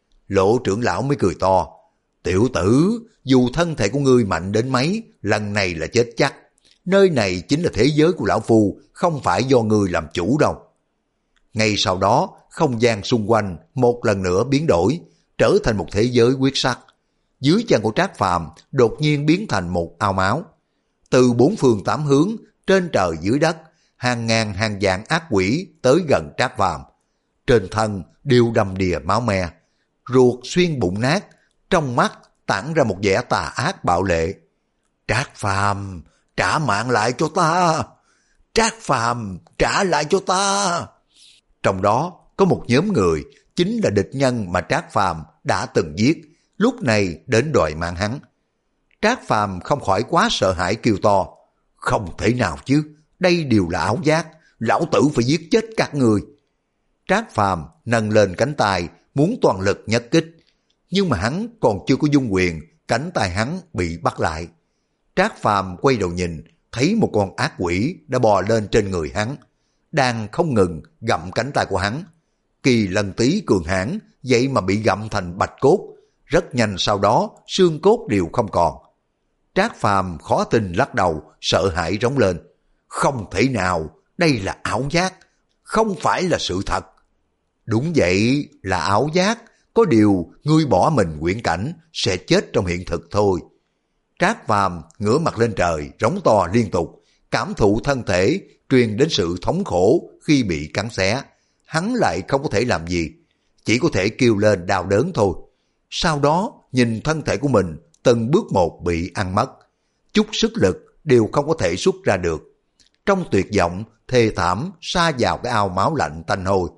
Lỗ trưởng lão mới cười to, tiểu tử, dù thân thể của ngươi mạnh đến mấy, lần này là chết chắc. Nơi này chính là thế giới của lão phu, không phải do ngươi làm chủ đâu. Ngay sau đó, không gian xung quanh một lần nữa biến đổi, trở thành một thế giới huyết sắc. Dưới chân của Trác Phàm đột nhiên biến thành một ao máu. Từ bốn phương tám hướng, trên trời dưới đất, hàng ngàn hàng vạn ác quỷ tới gần Trác Phàm. Trên thân đều đầm đìa máu me, ruột xuyên bụng nát, trong mắt tản ra một vẻ tà ác bạo lệ. Trác Phàm, trả mạng lại cho ta! Trác Phàm, trả lại cho ta! Trong đó có một nhóm người, chính là địch nhân mà Trác Phàm đã từng giết, lúc này đến đòi mạng hắn. Trác Phàm không khỏi quá sợ hãi kêu to, không thể nào chứ, đây đều là ảo giác, lão tử phải giết chết các người. Trác Phàm nâng lên cánh tay, muốn toàn lực nhất kích, nhưng mà hắn còn chưa có dung quyền, cánh tay hắn bị bắt lại. Trác Phàm quay đầu nhìn, thấy một con ác quỷ đã bò lên trên người hắn, đang không ngừng gặm cánh tay của hắn. Kỳ Lân Tý cường hãn, vậy mà bị gặm thành bạch cốt, rất nhanh sau đó xương cốt đều không còn. Trác Phàm khó tin lắc đầu, sợ hãi rống lên, không thể nào, đây là ảo giác, không phải là sự thật. Đúng vậy, là ảo giác, có điều ngươi bỏ mình quyển cảnh sẽ chết trong hiện thực thôi. Trác Phàm ngửa mặt lên trời, rống to liên tục, cảm thụ thân thể truyền đến sự thống khổ khi bị cắn xé, hắn lại không có thể làm gì, chỉ có thể kêu lên đau đớn thôi. Sau đó nhìn thân thể của mình từng bước một bị ăn mất, chút sức lực đều không có thể xuất ra được. Trong tuyệt vọng, thê thảm sa vào cái ao máu lạnh tanh hôi.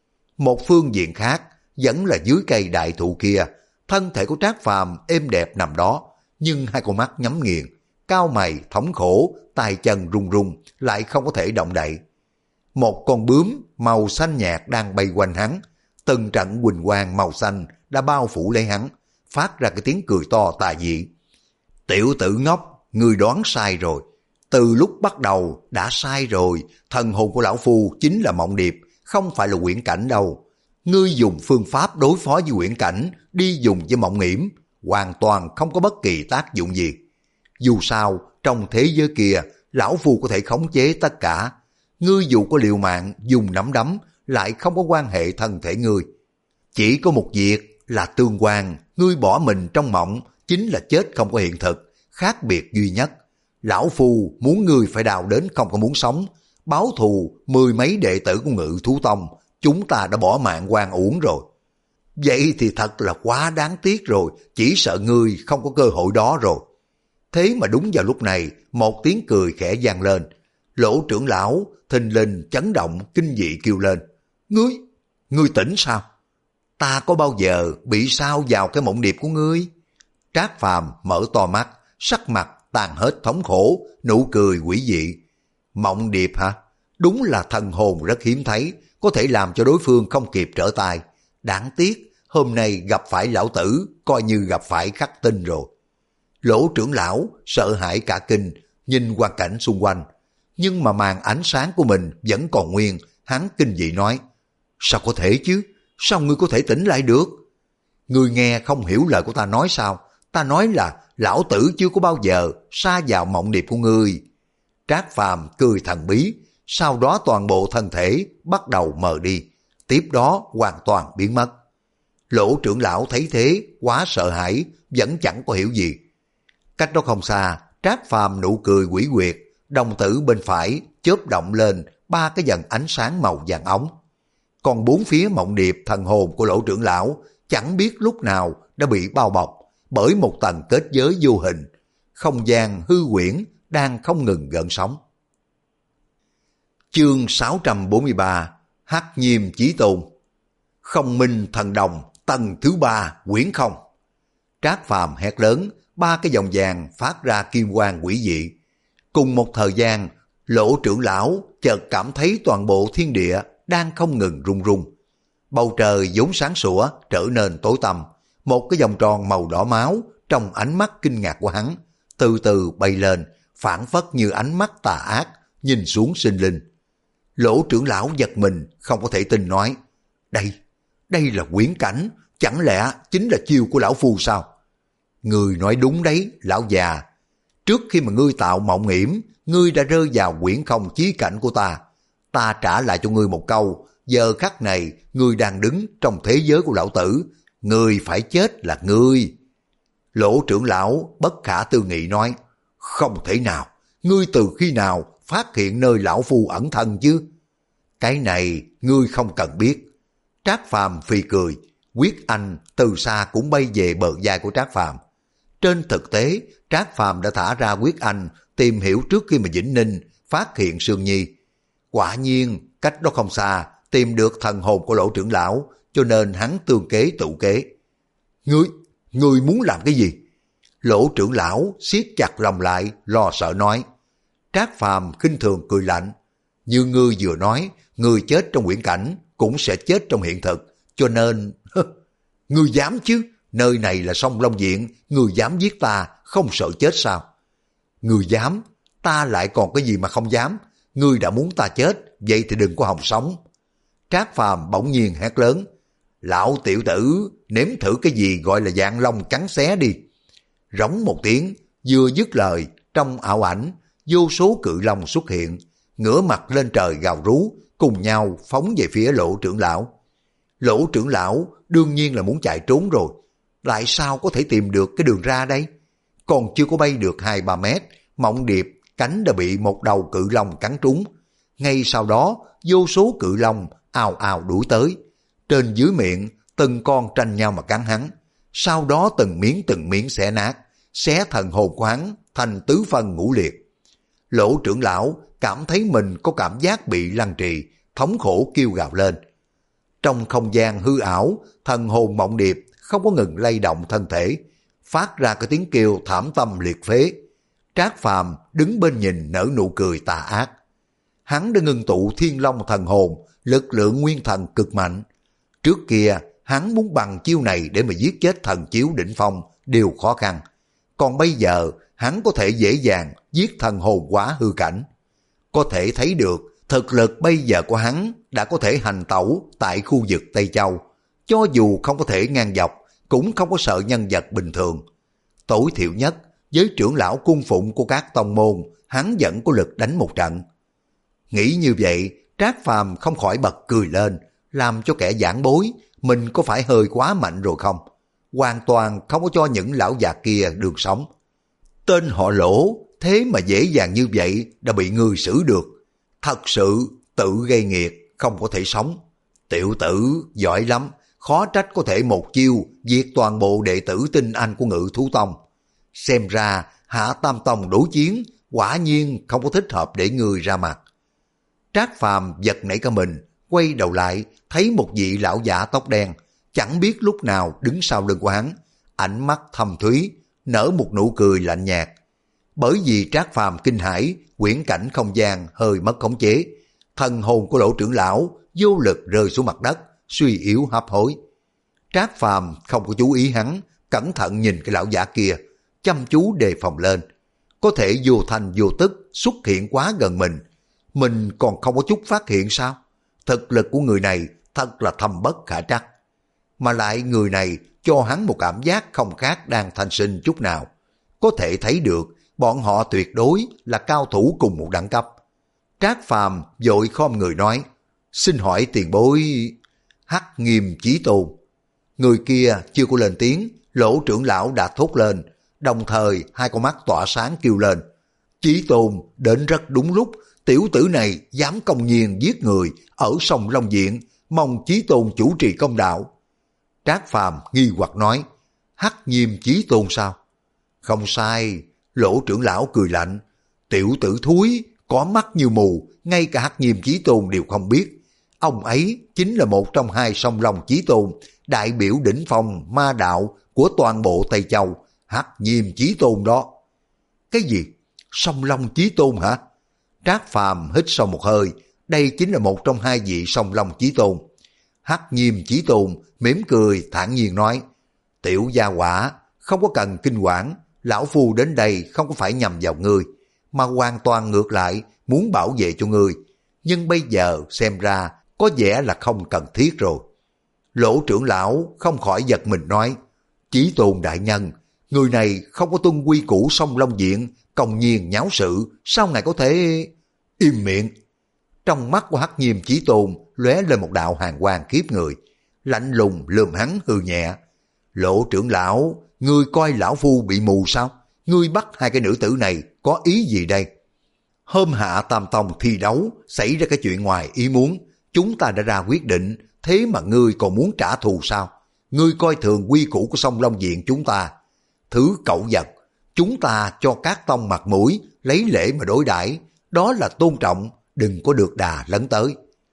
Một phương diện khác, vẫn là dưới cây đại thụ kia, thân thể của Trác Phàm êm đẹp nằm đó, nhưng hai con mắt nhắm nghiền, cau mày thống khổ, tay chân run run, lại không có thể động đậy. Một con bướm màu xanh nhạt đang bay quanh hắn, từng trận huỳnh quang màu xanh đã bao phủ lấy hắn, phát ra cái tiếng cười to tà dị. Tiểu tử ngốc, ngươi đoán sai rồi. Từ lúc bắt đầu đã sai rồi, thần hồn của lão phu chính là Mộng Điệp, không phải là Uyển Cảnh đâu. Ngươi dùng phương pháp đối phó với Uyển Cảnh, đi dùng với Mộng Nghiễm, hoàn toàn không có bất kỳ tác dụng gì. Dù sao, trong thế giới kia, lão phu có thể khống chế tất cả. Ngươi dù có liều mạng, dùng nắm đấm, lại không có quan hệ thân thể ngươi. Chỉ có một việc là tương quan, ngươi bỏ mình trong mộng, chính là chết không có hiện thực, khác biệt duy nhất. Lão phu muốn ngươi phải đào đến không có muốn sống, báo thù mười mấy đệ tử của Ngự Thú Tông, chúng ta đã bỏ mạng oan uổng rồi. Vậy thì thật là quá đáng tiếc rồi, chỉ sợ ngươi không có cơ hội đó rồi. Thế mà đúng vào lúc này, một tiếng cười khẽ vang lên. Lỗ trưởng lão thình lình chấn động kinh dị kêu lên: Ngươi, ngươi tỉnh sao? Ta có bao giờ bị sao vào cái mộng điệp của ngươi? Trác Phàm mở to mắt, sắc mặt tàn hết thống khổ, nụ cười quỷ dị. Mộng điệp hả? Đúng là thần hồn rất hiếm thấy, có thể làm cho đối phương không kịp trở tay. Đáng tiếc, hôm nay gặp phải lão tử, coi như gặp phải khắc tinh rồi. Lỗ trưởng lão sợ hãi cả kinh, nhìn hoàn cảnh xung quanh. Nhưng mà màn ánh sáng của mình vẫn còn nguyên, hắn kinh dị nói: Sao có thể chứ? Sao ngươi có thể tỉnh lại được? Ngươi nghe không hiểu lời của ta nói sao? Ta nói là lão tử chưa có bao giờ sa vào mộng điệp của ngươi. Trác Phàm cười thần bí, sau đó toàn bộ thân thể bắt đầu mờ đi, tiếp đó hoàn toàn biến mất. Lỗ trưởng lão thấy thế, quá sợ hãi, vẫn chẳng có hiểu gì. Cách đó không xa, Trác Phàm nụ cười quỷ quyệt, đồng tử bên phải chớp động lên ba cái dần ánh sáng màu vàng ống. Còn bốn phía mộng điệp thần hồn của lỗ trưởng lão chẳng biết lúc nào đã bị bao bọc bởi một tầng kết giới vô hình, không gian hư huyễn đang không ngừng gợn sóng. Chương sáu trăm bốn mươi ba, Hắc Nhiêm Chí Tôn. Không minh thần đồng, tầng thứ ba, quyển không. Trác Phàm hét lớn, ba cái vòng vàng phát ra kim quang quỷ dị. Cùng một thời gian, lỗ trưởng lão chợt cảm thấy toàn bộ thiên địa đang không ngừng rung rung. Bầu trời vốn sáng sủa trở nên tối tăm, một cái vòng tròn màu đỏ máu trong ánh mắt kinh ngạc của hắn từ từ bay lên, phảng phất như ánh mắt tà ác nhìn xuống sinh linh. Lỗ trưởng lão giật mình không có thể tin nói: Đây, đây là quyển cảnh, chẳng lẽ chính là chiêu của lão phu sao? Ngươi nói đúng đấy, lão già. Trước khi mà ngươi tạo mộng nghiễm, ngươi đã rơi vào quyển không chí cảnh của ta. Ta trả lại cho ngươi một câu, giờ khắc này ngươi đang đứng trong thế giới của lão tử, ngươi phải chết là ngươi. Lỗ trưởng lão bất khả tư nghị nói: Không thể nào, ngươi từ khi nào phát hiện nơi lão phu ẩn thân chứ? Cái này ngươi không cần biết. Trác Phàm phì cười, Quyết Anh từ xa cũng bay về bờ vai của Trác Phàm. Trên thực tế, Trác Phàm đã thả ra Quyết Anh tìm hiểu trước khi mà Vĩnh Ninh phát hiện Sương Nhi. Quả nhiên, cách đó không xa, tìm được thần hồn của lỗ trưởng lão, cho nên hắn tương kế tụ kế. Ngươi, ngươi muốn làm cái gì? Lỗ trưởng lão siết chặt lòng lại, lo sợ nói. Trác Phàm khinh thường cười lạnh. Như ngươi vừa nói, ngươi chết trong quyển cảnh, cũng sẽ chết trong hiện thực, cho nên... Ngươi dám chứ? Nơi này là sông Long Viện, ngươi dám giết ta, không sợ chết sao? Ngươi dám? Ta lại còn cái gì mà không dám? Ngươi đã muốn ta chết, vậy thì đừng có hòng sống. Trác Phàm bỗng nhiên hét lớn. Lão tiểu tử, nếm thử cái gì gọi là dạng long cắn xé đi. Rống một tiếng, vừa dứt lời, trong ảo ảnh, vô số cự long xuất hiện, ngửa mặt lên trời gào rú, cùng nhau phóng về phía lỗ trưởng lão. Lỗ trưởng lão đương nhiên là muốn chạy trốn rồi, lại sao có thể tìm được cái đường ra đây? Còn chưa có bay được hai ba mét, mộng điệp cánh đã bị một đầu cự long cắn trúng. Ngay sau đó, vô số cự long ào ào đuổi tới. Trên dưới miệng, từng con tranh nhau mà cắn hắn. Sau đó từng miếng từng miếng xé nát, xé thần hồn của hắn thành tứ phân ngũ liệt. Lỗ trưởng lão cảm thấy mình có cảm giác bị lăng trì, thống khổ kêu gào lên. Trong không gian hư ảo, thần hồn mộng điệp không có ngừng lay động thân thể, phát ra cái tiếng kêu thảm tâm liệt phế. Trác Phàm đứng bên nhìn nở nụ cười tà ác. Hắn đã ngưng tụ thiên long thần hồn, lực lượng nguyên thần cực mạnh. Trước kia, hắn muốn bằng chiêu này để mà giết chết thần chiếu đỉnh phong đều khó khăn. Còn bây giờ, hắn có thể dễ dàng giết thần hồn quá hư cảnh. Có thể thấy được, thực lực bây giờ của hắn đã có thể hành tẩu tại khu vực Tây Châu. Cho dù không có thể ngang dọc, cũng không có sợ nhân vật bình thường. Tối thiểu nhất, với trưởng lão cung phụng của các tông môn, hắn vẫn có lực đánh một trận. Nghĩ như vậy, Trác Phàm không khỏi bật cười lên, làm cho kẻ giảng bối, mình có phải hơi quá mạnh rồi không? Hoàn toàn không có cho những lão già kia đường sống. Tên họ Lỗ, thế mà dễ dàng như vậy đã bị người xử được. Thật sự tự gây nghiệt, không có thể sống. Tiểu tử giỏi lắm, khó trách có thể một chiêu diệt toàn bộ đệ tử tinh anh của Ngự Thú Tông. Xem ra Hạ Tam Tông đối chiến quả nhiên không có thích hợp để người ra mặt. Trác Phàm giật nảy cả mình, quay đầu lại thấy một vị lão giả tóc đen, chẳng biết lúc nào đứng sau lưng của hắn, ánh mắt thâm thúy, nở một nụ cười lạnh nhạt. Bởi vì Trác Phàm kinh hãi, quyển cảnh không gian hơi mất khống chế, thần hồn của Lỗ trưởng lão vô lực rơi xuống mặt đất, suy yếu hấp hối. Trác Phàm không có chú ý hắn, cẩn thận nhìn cái lão giả kia, chăm chú đề phòng lên. Có thể vô thành vô tức xuất hiện quá gần mình, mình còn không có chút phát hiện sao? Thực lực của người này thật là thâm bất khả trắc. Mà lại người này cho hắn một cảm giác không khác đang thanh sinh chút nào. Có thể thấy được bọn họ tuyệt đối là cao thủ cùng một đẳng cấp. Trác Phàm vội khom người nói, xin hỏi tiền bối. Hắc Nghiêm Chí Tôn. Người kia chưa có lên tiếng, Lỗ trưởng lão đã thốt lên, đồng thời hai con mắt tỏa sáng kêu lên, Chí Tôn đến rất đúng lúc, tiểu tử này dám công nhiên giết người ở sông Long Diện, mong Chí Tôn chủ trì công đạo. Trác Phàm nghi hoặc nói, Hắc Nghiêm Chí Tôn sao? Không sai. Lỗ trưởng lão cười lạnh, tiểu tử thúi, có mắt như mù, ngay cả Hắc Nghiêm Chí Tôn đều không biết. Ông ấy chính là một trong hai song long Chí Tôn, đại biểu đỉnh phong ma đạo của toàn bộ Tây Châu, Hắc Nghiêm Chí Tôn đó. Cái gì? Song long Chí Tôn hả? Trác Phàm hít sâu một hơi, đây chính là một trong hai vị song long Chí Tôn. Hắc Nghiêm Chí Tôn mỉm cười thản nhiên nói, tiểu gia hỏa, không có cần kinh quản, lão phu đến đây không có phải nhằm vào ngươi, mà hoàn toàn ngược lại muốn bảo vệ cho ngươi, nhưng bây giờ xem ra có vẻ là không cần thiết rồi. Lỗ trưởng lão không khỏi giật mình nói, Chí Tôn đại nhân, người này không có tuân quy củ sông Long Diện, công nhiên nháo sự, sao ngài có thể... Im miệng. Trong mắt của Hắc Nghiêm Chí Tôn lóe lên một đạo hàn quang khiếp người, lạnh lùng lườm hắn hừ nhẹ. Lỗ trưởng lão, ngươi coi lão phu bị mù sao? Ngươi bắt hai cái nữ tử này có ý gì đây? Hôm Hạ Tam Tông thi đấu xảy ra cái chuyện ngoài ý muốn, chúng ta đã ra quyết định, thế mà ngươi còn muốn trả thù sao? Ngươi coi thường quy củ của sông Long Diện chúng ta. Thứ cẩu vật, chúng ta cho các tông mặt mũi, lấy lễ mà đối đãi, đó là tôn trọng, đừng có được đà lấn tới.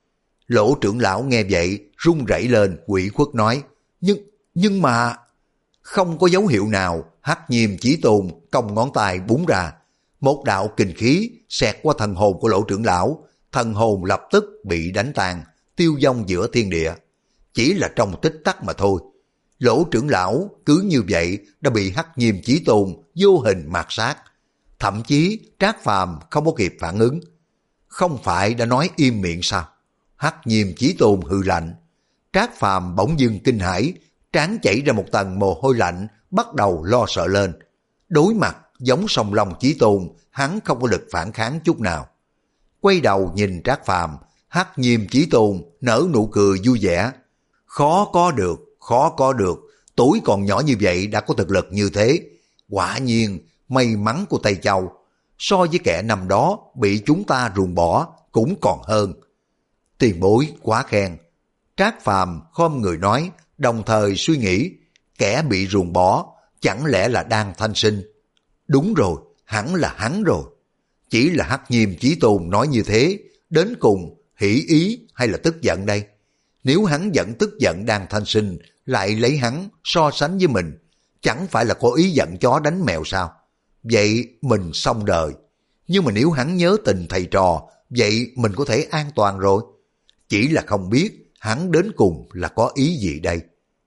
Lỗ trưởng lão nghe vậy, run rẩy lên, quỷ khuất nói, nhưng, nhưng mà... Không có dấu hiệu nào, Hắc Nghiêm Chí Tôn cong ngón tay búng ra. Một đạo kình khí xẹt qua thần hồn của Lỗ trưởng lão, thần hồn lập tức bị đánh tan, tiêu vong giữa thiên địa. Chỉ là trong tích tắc mà thôi. Lỗ trưởng lão cứ như vậy đã bị Hắc Nghiêm Chí Tôn vô hình mạt sát. Thậm chí Trác Phàm không có kịp phản ứng. Không phải đã nói im miệng sao? Hắc Nghiêm Chí Tôn hừ lạnh. Trác Phàm bỗng dưng kinh hãi, trán chảy ra một tầng mồ hôi lạnh, bắt đầu lo sợ lên. Đối mặt giống song long Chí Tôn, hắn không có lực phản kháng chút nào. Quay đầu nhìn Trác Phàm, Hắc Nghiêm Chí Tôn nở nụ cười vui vẻ. Khó có được, khó có được, tuổi còn nhỏ như vậy đã có thực lực như thế. Quả nhiên, may mắn của Tây Châu, so với kẻ năm đó bị chúng ta ruồng bỏ cũng còn hơn. Tiền bối quá khen. Trác Phàm khom người nói, đồng thời suy nghĩ, kẻ bị ruồng bỏ, chẳng lẽ là đang thanh sinh? Đúng rồi, hẳn là hắn rồi. Chỉ là Hắc Nhiêm Chí Tôn nói như thế, đến cùng hỉ ý hay là tức giận đây? Nếu hắn vẫn tức giận đang thanh sinh, lại lấy hắn so sánh với mình, chẳng phải là có ý giận chó đánh mèo sao? Vậy mình xong đời. Nhưng mà nếu hắn nhớ tình thầy trò, vậy mình có thể an toàn rồi. Chỉ là không biết hắn đến cùng là có ý gì đây.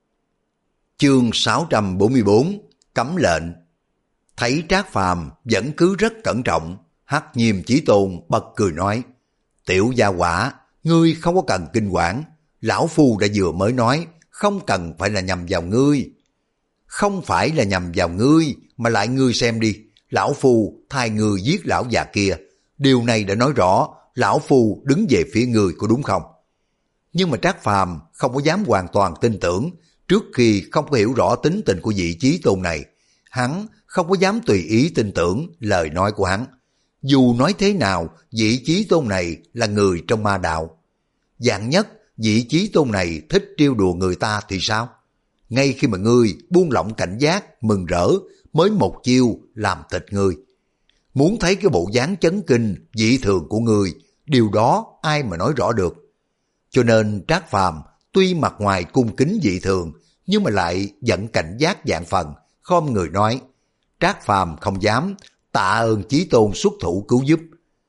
Chương sáu trăm bốn mươi bốn, cấm lệnh. Thấy Trác Phàm vẫn cứ rất cẩn trọng, Hắc Nhiêm Chí Tôn bật cười nói, tiểu gia hỏa, ngươi không có cần kinh quản, lão phu đã vừa mới nói, không cần phải là nhằm vào ngươi. Không phải là nhằm vào ngươi, mà lại ngươi xem đi, lão phu thay ngươi giết lão già kia, điều này đã nói rõ, lão phu đứng về phía ngươi có đúng không? Nhưng mà Trác Phàm không có dám hoàn toàn tin tưởng, trước khi không có hiểu rõ tính tình của vị Chí Tôn này, hắn không có dám tùy ý tin tưởng lời nói của hắn. Dù nói thế nào, vị Chí Tôn này là người trong ma đạo. Dạng nhất, vị Chí Tôn này thích trêu đùa người ta thì sao? Ngay khi mà ngươi buông lỏng cảnh giác, mừng rỡ, mới một chiêu làm thịt ngươi. Muốn thấy cái bộ dáng chấn kinh, dị thường của ngươi, điều đó ai mà nói rõ được. Cho nên Trác Phàm tuy mặt ngoài cung kính dị thường, nhưng mà lại vẫn cảnh giác vạn phần, khom người nói, Trác Phàm không dám, tạ ơn Chí Tôn xuất thủ cứu giúp.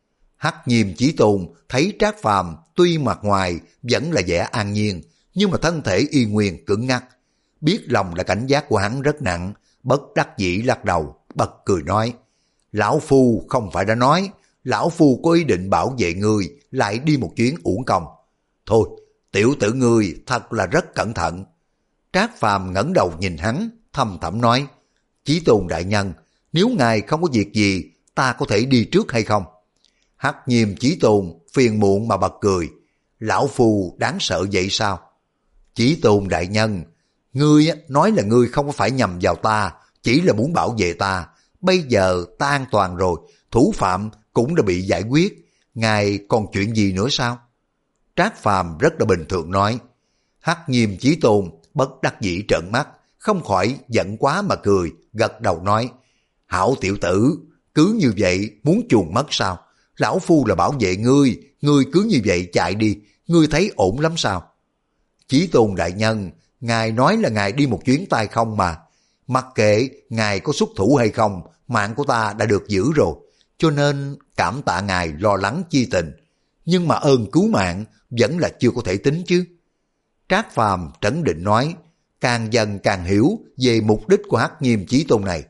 Hắc Nhiêm Chí Tôn thấy Trác Phàm tuy mặt ngoài vẫn là vẻ an nhiên, nhưng mà thân thể y nguyên cứng ngắc, biết lòng là cảnh giác của hắn rất nặng, bất đắc dĩ lắc đầu, bật cười nói, lão phu không phải đã nói, lão phu có ý định bảo vệ ngươi, lại đi một chuyến uổng công. Thôi, tiểu tử ngươi thật là rất cẩn thận. Trác Phàm ngẩng đầu nhìn hắn, thầm thẳm nói, Chí Tôn đại nhân, nếu ngài không có việc gì, ta có thể đi trước hay không? Hắc Nhiêm Chí Tôn phiền muộn mà bật cười, lão phu đáng sợ vậy sao? Chí Tôn đại nhân, ngươi nói là ngươi không phải nhằm vào ta, chỉ là muốn bảo vệ ta. Bây giờ ta an toàn rồi, thủ phạm cũng đã bị giải quyết, ngài còn chuyện gì nữa sao? Trác Phàm rất là bình thường nói. Hắc Nhiêm Chí Tôn bất đắc dĩ trợn mắt, không khỏi giận quá mà cười, gật đầu nói, hảo tiểu tử, cứ như vậy muốn chuồn mất sao? Lão phu là bảo vệ ngươi, ngươi cứ như vậy chạy đi, ngươi thấy ổn lắm sao? Chí Tôn đại nhân, ngài nói là ngài đi một chuyến tay không mà. Mặc kệ ngài có xuất thủ hay không, mạng của ta đã được giữ rồi, cho nên cảm tạ ngài lo lắng chi tình. Nhưng mà ơn cứu mạng vẫn là chưa có thể tính chứ. Trác Phàm trấn định nói, càng dần càng hiểu về mục đích của Hắc Nhiêm Chí Tôn này.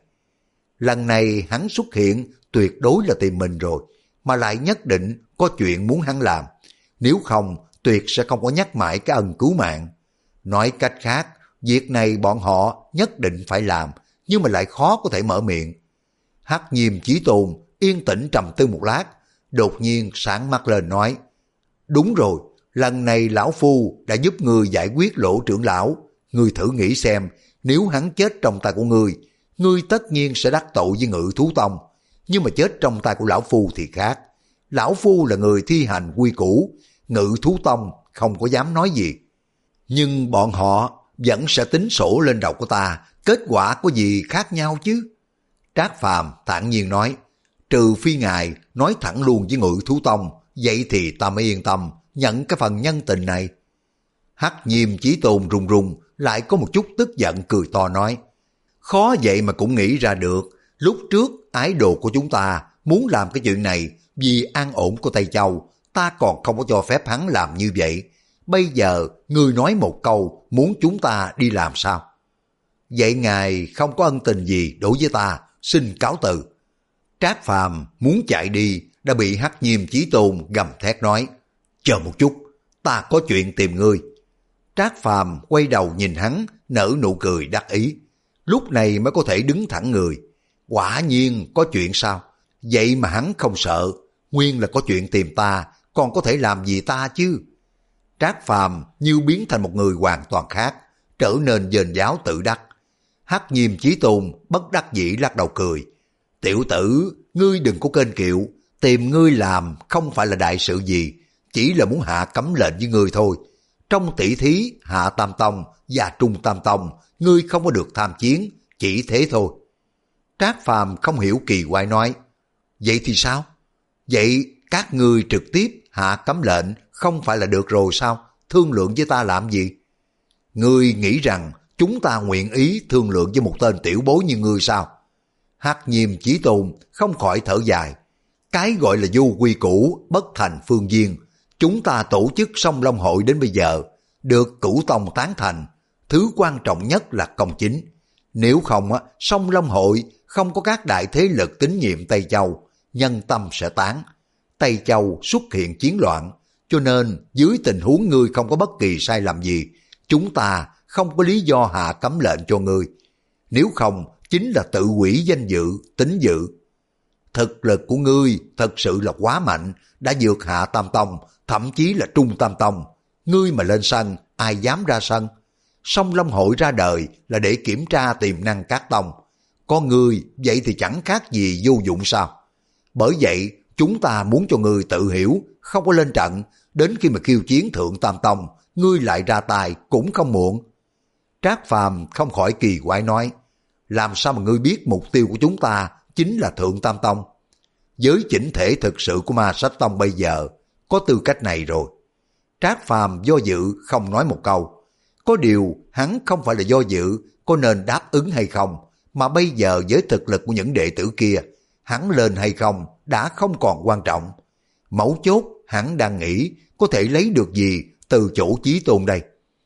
Lần này hắn xuất hiện tuyệt đối là tìm mình rồi, mà lại nhất định có chuyện muốn hắn làm. Nếu không, tuyệt sẽ không có nhắc mãi cái ân cứu mạng. Nói cách khác, việc này bọn họ nhất định phải làm, nhưng mà lại khó có thể mở miệng. Hắc Nhiêm Chí Tôn yên tĩnh trầm tư một lát, đột nhiên sáng mắt lên nói, đúng rồi, lần này lão phu đã giúp ngươi giải quyết Lỗ trưởng lão. Ngươi thử nghĩ xem, nếu hắn chết trong tay của ngươi, ngươi tất nhiên sẽ đắc tội với Ngự Thú Tông. Nhưng mà chết trong tay của lão phu thì khác. Lão phu là người thi hành quy củ, Ngự Thú Tông không có dám nói gì. Nhưng bọn họ vẫn sẽ tính sổ lên đầu của ta, kết quả có gì khác nhau chứ? Trác Phàm thản nhiên nói, trừ phi ngài nói thẳng luôn với Ngự Thú Tông, vậy thì ta mới yên tâm nhận cái phần nhân tình này. Hắc Nhiêm Chí Tôn run run, lại có một chút tức giận cười to nói, khó vậy mà cũng nghĩ ra được, lúc trước ái đồ của chúng ta muốn làm cái chuyện này vì an ổn của Tây Châu, ta còn không có cho phép hắn làm như vậy. Bây giờ ngươi nói một câu muốn chúng ta đi làm sao? Vậy ngài không có ân tình gì đối với ta, xin cáo từ. Trác Phàm muốn chạy đi, đã bị Hắc Nhiêm Chí Tôn gầm thét nói, chờ một chút, ta có chuyện tìm ngươi. Trác Phàm quay đầu nhìn hắn, nở nụ cười đắc ý, lúc này mới có thể đứng thẳng người. Quả nhiên có chuyện sao? Vậy mà hắn không sợ, nguyên là có chuyện tìm ta, còn có thể làm gì ta chứ? Trác Phàm như biến thành một người hoàn toàn khác, trở nên dền giáo tự đắc. Hắc Nhiêm Chí Tôn bất đắc dĩ lắc đầu cười, tiểu tử, ngươi đừng có kênh kiệu, tìm ngươi làm không phải là đại sự gì, chỉ là muốn hạ cấm lệnh với ngươi thôi. Trong tỷ thí hạ tam tông và trung tam tông, ngươi không có được tham chiến, chỉ thế thôi. Trác Phàm không hiểu kỳ quái nói, vậy thì sao? Vậy các ngươi trực tiếp hạ cấm lệnh không phải là được rồi sao? Thương lượng với ta làm gì? Ngươi nghĩ rằng chúng ta nguyện ý thương lượng với một tên tiểu bối như ngươi sao? Hắc Nhiêm Chí Tôn không khỏi thở dài. Cái gọi là vô quy củ, bất thành phương viên. Chúng ta tổ chức Song Long Hội đến bây giờ, được Cửu Tông tán thành. Thứ quan trọng nhất là công chính. Nếu không, Song Long Hội không có các đại thế lực tín nhiệm Tây Châu, nhân tâm sẽ tán. Tây Châu xuất hiện chiến loạn, cho nên dưới tình huống ngươi không có bất kỳ sai lầm gì, chúng ta không có lý do hạ cấm lệnh cho ngươi. Nếu không, chính là tự hủy danh dự, tín dự. Thực lực của ngươi thật sự là quá mạnh, đã vượt hạ tam tông, thậm chí là trung tam tông. Ngươi mà lên sân, ai dám ra sân? Song Long Hội ra đời là để kiểm tra tiềm năng các tông. Có ngươi, vậy thì chẳng khác gì vô dụng sao? Bởi vậy, chúng ta muốn cho ngươi tự hiểu, không có lên trận, đến khi mà khiêu chiến thượng tam tông, ngươi lại ra tài cũng không muộn. Trác Phàm không khỏi kỳ quái nói, làm sao mà ngươi biết mục tiêu của chúng ta chính là thượng tam tông? Với chỉnh thể thực sự của Ma Sách Tông bây giờ, có tư cách này rồi. Trác Phàm do dự không nói một câu. Có điều hắn không phải là do dự có nên đáp ứng hay không, mà bây giờ với thực lực của những đệ tử kia, hắn lên hay không đã không còn quan trọng. Mấu chốt hắn đang nghĩ có thể lấy được gì từ chỗ Chí Tôn đây.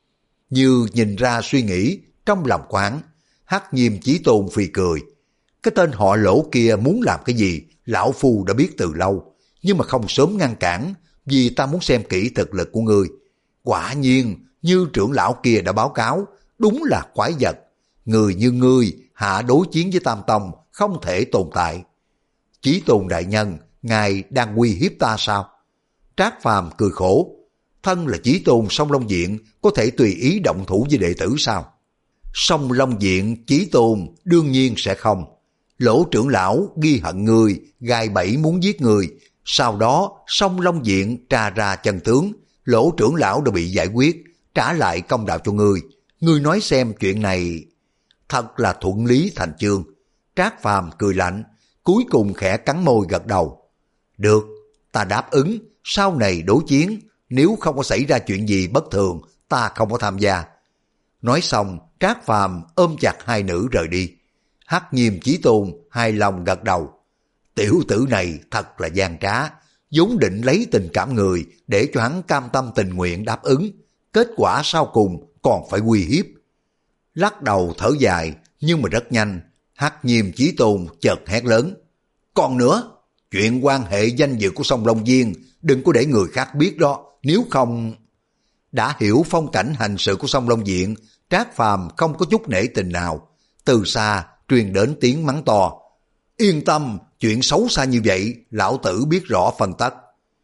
Như nhìn ra suy nghĩ trong lòng của hắn, Hắc Nhiêm Chí Tôn phì cười. Cái tên họ Lỗ kia muốn làm cái gì, lão phu đã biết từ lâu, nhưng mà không sớm ngăn cản, vì ta muốn xem kỹ thực lực của ngươi. Quả nhiên, như trưởng lão kia đã báo cáo, đúng là quái vật. Người như ngươi hạ đối chiến với Tam Tông không thể tồn tại. Chí Tôn đại nhân, ngài đang uy hiếp ta sao? Trác Phàm cười khổ. Thân là Chí Tôn Song Long Diện, có thể tùy ý động thủ với đệ tử sao? Song Long Diện Chí Tôn đương nhiên sẽ không. Lỗ trưởng lão ghi hận ngươi, gai bẫy muốn giết ngươi. Sau đó Song Long Diện tra ra chân tướng, Lỗ trưởng lão đã bị giải quyết, trả lại công đạo cho ngươi. Ngươi nói xem chuyện này thật là thuận lý thành chương. Trác Phàm cười lạnh, cuối cùng khẽ cắn môi gật đầu. Được, ta đáp ứng, sau này đối chiến, nếu không có xảy ra chuyện gì bất thường, ta không có tham gia. Nói xong, Trác Phàm ôm chặt hai nữ rời đi. Hắc Nhiêm Chí Tôn hài lòng gật đầu. Tiểu tử này thật là gian trá, vốn định lấy tình cảm người để cho hắn cam tâm tình nguyện đáp ứng, kết quả sau cùng còn phải uy hiếp. Lắc đầu thở dài, nhưng mà rất nhanh, Hắc Nhiêm Chí Tôn chợt hét lớn. Còn nữa, chuyện quan hệ danh dự của Song Long Viên đừng có để người khác biết đó, nếu không... Đã hiểu phong cảnh hành sự của Song Long Diện, Trác Phàm không có chút nể tình nào. Từ xa truyền đến tiếng mắng to. Yên tâm, chuyện xấu xa như vậy, lão tử biết rõ phân tất.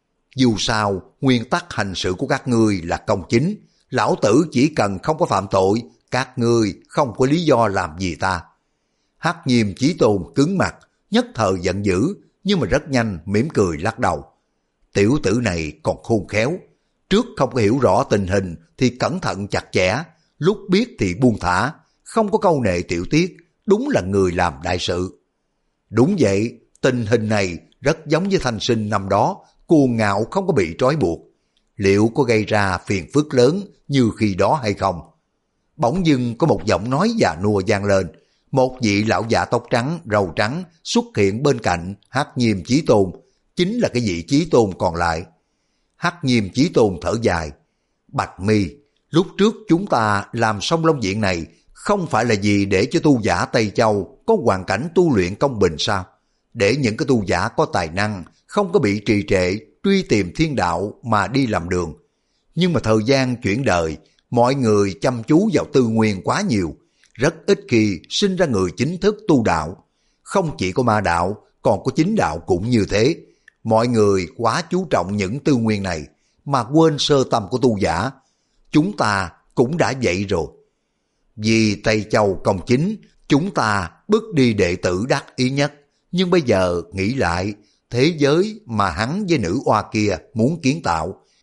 Dù sao, nguyên tắc hành sự của các ngươi là công chính. Lão tử chỉ cần không có phạm tội, các ngươi không có lý do làm gì ta. Hắc Nhiêm Chí Tôn cứng mặt, nhất thời giận dữ, nhưng mà rất nhanh mỉm cười lắc đầu. Tiểu tử này còn khôn khéo. Trước không có hiểu rõ tình hình thì cẩn thận chặt chẽ, lúc biết thì buông thả, không có câu nệ tiểu tiết, đúng là người làm đại sự. Đúng vậy, tình hình này rất giống với Thanh Sinh năm đó, cuồng ngạo không có bị trói buộc. Liệu có gây ra phiền phức lớn như khi đó hay không? Bỗng dưng có một giọng nói già nua vang lên, một vị lão già tóc trắng, râu trắng xuất hiện bên cạnh Hắc Nhiêm Chí Tôn, chính là cái vị Chí Tôn còn lại. Hắc Nhiêm Chí Tôn thở dài. Bạch Mi, lúc trước chúng ta làm Song Long Viện này không phải là gì để cho tu giả Tây Châu có hoàn cảnh tu luyện công bình sao? Để những cái tu giả có tài năng không có bị trì trệ truy tìm thiên đạo mà đi làm đường. Nhưng mà thời gian chuyển đời, mọi người chăm chú vào tư nguyên quá nhiều, rất ít khi sinh ra người chính thức tu đạo. Không chỉ có ma đạo, còn có chính đạo cũng như thế. Mọi người quá chú trọng những tư nguyên này mà quên sơ tâm của tu giả. Chúng ta cũng đã vậy rồi. Vì Tây Châu công chính, chúng ta bước đi đệ tử đắc ý nhất. Nhưng bây giờ nghĩ lại, thế giới mà hắn với nữ oa kia muốn kiến tạo,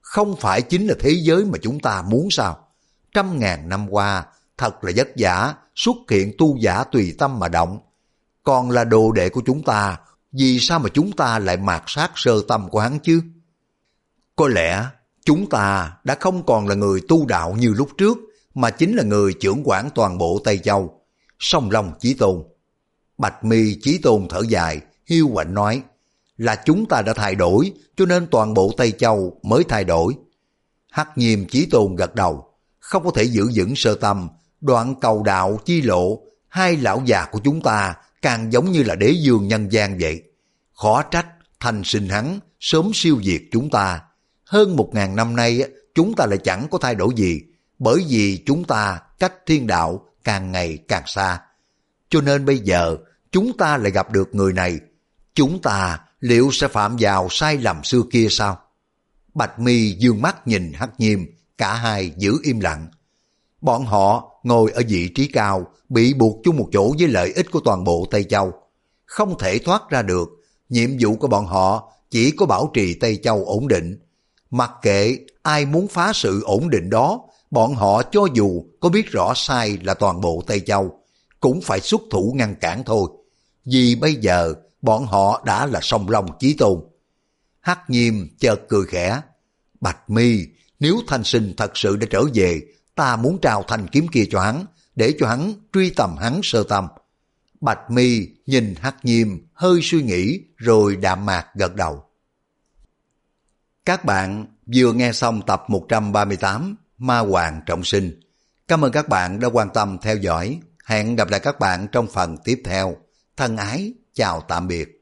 không phải chính là thế giới mà chúng ta muốn sao? Trăm ngàn năm qua, thật là vất vả, xuất hiện tu giả tùy tâm mà động. Còn là đồ đệ của chúng ta, vì sao mà chúng ta lại mạt sát sơ tâm của hắn chứ? Có lẽ chúng ta đã không còn là người tu đạo như lúc trước, mà chính là người trưởng quản toàn bộ Tây Châu. Song Long Chí Tôn. Bạch Mi Chí Tôn thở dài, hiu quạnh nói, là chúng ta đã thay đổi, cho nên toàn bộ Tây Châu mới thay đổi. Hắc Nhiêm Chí Tôn gật đầu, không có thể giữ vững sơ tâm, đoạn cầu đạo chi lộ, hai lão già của chúng ta càng giống như là đế vương nhân gian vậy. Khó trách thành sinh hắn sớm siêu diệt chúng ta. Hơn một ngàn năm nay chúng ta lại chẳng có thay đổi gì, bởi vì chúng ta cách thiên đạo càng ngày càng xa. Cho nên bây giờ chúng ta lại gặp được người này, chúng ta liệu sẽ phạm vào sai lầm xưa kia sao? Bạch Mi dương mắt nhìn Hắc Nhiêm, cả hai giữ im lặng. Bọn họ ngồi ở vị trí cao, bị buộc chung một chỗ với lợi ích của toàn bộ Tây Châu. Không thể thoát ra được, nhiệm vụ của bọn họ chỉ có bảo trì Tây Châu ổn định. Mặc kệ ai muốn phá sự ổn định đó, bọn họ cho dù có biết rõ sai là toàn bộ Tây Châu, cũng phải xuất thủ ngăn cản thôi. Vì bây giờ bọn họ đã là Song Long Chí Tôn. Hắc Nhiêm chợt cười khẽ. Bạch Mi, nếu Thanh Sinh thật sự đã trở về, ta muốn trao thanh kiếm kia cho hắn, để cho hắn truy tầm hắn sơ tâm. Bạch Mi nhìn Hắc Nhiêm hơi suy nghĩ rồi đạm mạc gật đầu. Các bạn vừa nghe xong tập một trăm ba mươi tám Ma Hoàng Trọng Sinh. Cảm ơn các bạn đã quan tâm theo dõi. Hẹn gặp lại các bạn trong phần tiếp theo. Thân ái, chào tạm biệt.